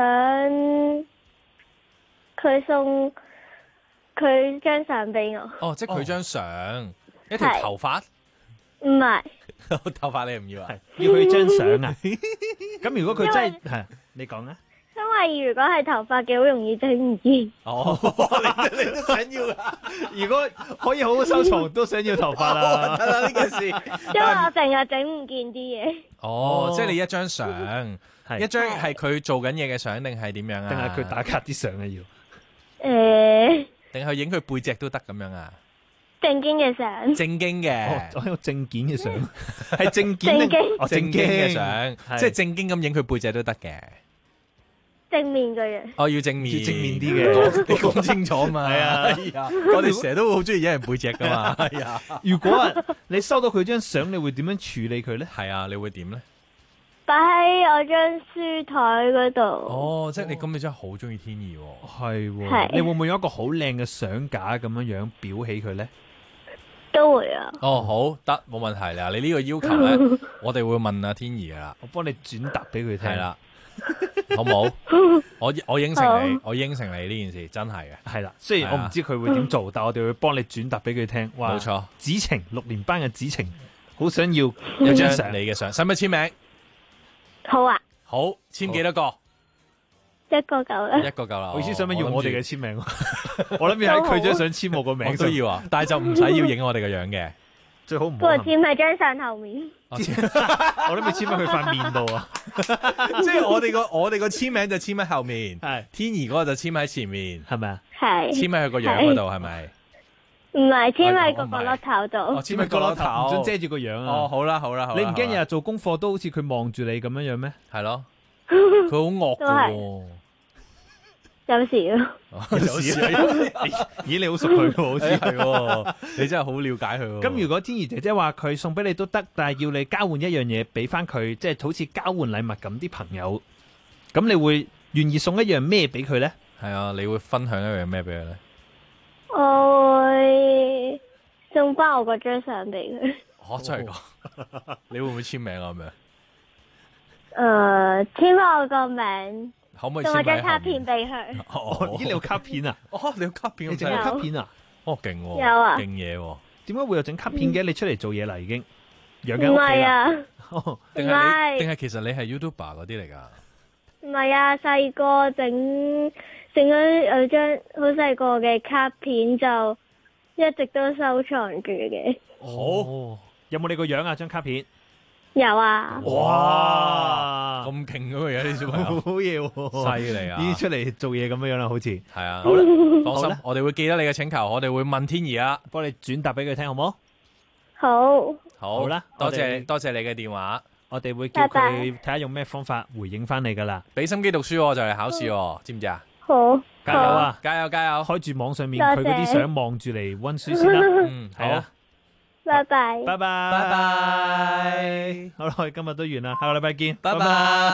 佢送佢張相俾我。 哦，即係佢張相，一條頭髮？ 唔係。 頭髮你唔要啊？ 要佢張相啊？咁如果佢真係你講啊？ 因為如果係頭髮嘅，好容易整唔見。 哦，你都想要啊？如果可以好好收藏，都想要頭髮啦。得啦呢件事。 因為我成日整唔見啲嘢。 哦，即係你一張相，一張係佢做緊嘢嘅相，定係點樣啊？ 定係佢打卡啲相啊？要？ 定係影佢背脊都得咁樣啊？ 正經嘅相。 正經嘅， 我喺個證件嘅相，係證件。 正經嘅相，即係正經咁影佢背脊都得嘅。 正面嘅樣。 哦，要正面啲嘅， 你講清楚嘛。係啊， 我哋成日都好中意影人背脊噶嘛。係啊， 如果你收到佢張相，你會點樣處理佢咧？ 係啊，你會點咧？ 擺喺我張書台嗰度。 哦，即係你真係好中意天意喎。 係，你會唔會有一個好靚嘅相架咁樣裱起佢咧？ 都會啊。 哦，好得，冇問題啦。你呢個要求咧，我哋會問阿天意噶啦。 我幫你轉達俾佢聽。 係啦，好冇？我應承你，我應承你呢件事真係嘅。 係啦，雖然我唔知佢會點做，但我哋會幫你轉達俾佢聽。 冇錯， 子晴6年班嘅子晴，好想要有張你嘅相，使唔使簽名？ 好啊。 好，簽幾多個？ 一個夠啦。 一個夠啦。 我意思想唔想要我哋嘅簽名？我諗要喺佢張相簽我個名。 我都要啊，但係就唔使要影我哋嘅樣嘅， 最好唔好。 不過簽喺張相後面。 我諗你簽喺佢塊面度啊！ 即係我哋個簽名就簽喺後面，係天怡嗰個就簽喺前面，係咪啊？ 係。 簽喺佢個樣嗰度係咪？ 唔係，簽喺個角落頭度。 哦，簽喺角落頭， 唔准遮住個樣啊！ 哦，好啦好啦好啦。 你唔驚日日做功課都好似佢望住你咁樣樣咩？ 係咯，佢好惡㗎喎。 有時咯。 有時咦，你好熟佢喎，好似係喎，你真係好了解佢喎。 咁如果天怡姐姐話佢送俾你都得，但係要你交換一樣嘢俾翻佢，即係好似交換禮物咁啲朋友，咁你會願意送一樣咩俾佢咧？ 係啊，你會分享一樣咩俾佢咧？ 我會送翻我嗰張相俾佢。 真係㗎？你會唔會簽名啊？咁樣？簽翻我個名。 可唔可以送我張卡片俾佢？ 咦，你有卡片啊？ 你有卡片？ 你整卡片啊？ 哦，勁喎！ 有啊， 勁嘢喎！ 點解會有整卡片嘅？你出嚟做嘢啦，已經養唔緊屋企啦。 係啊， 定係其實你係 YouTuber 嗰啲嚟㗎？ 唔係啊，細個整咗有張好細個嘅卡片，就一直都收藏住嘅。 好，有冇你個樣啊？張卡片有啊。 哇， 咁勁嗰個嘢，啲小朋友好嘢喎， 犀利啊！ 已經出嚟做嘢咁樣啦，好似係啊。 好啦， 放心，我哋會記得你嘅請求，我哋會問天怡啊， 幫你轉達俾佢聽，好唔好？ 好。 好啦， 多謝你嘅電話， 我哋會叫佢睇下用咩方法回應翻你噶啦。 俾心機讀書喎，就嚟考試喎，知唔知啊？ 好， 加油啊！ 加油加油！ 開住網上面佢嗰啲相望住嚟溫書先啦。係啊。 拜拜， 拜拜，拜拜。好啦，我哋今日都完啦，下個禮拜見， 拜拜。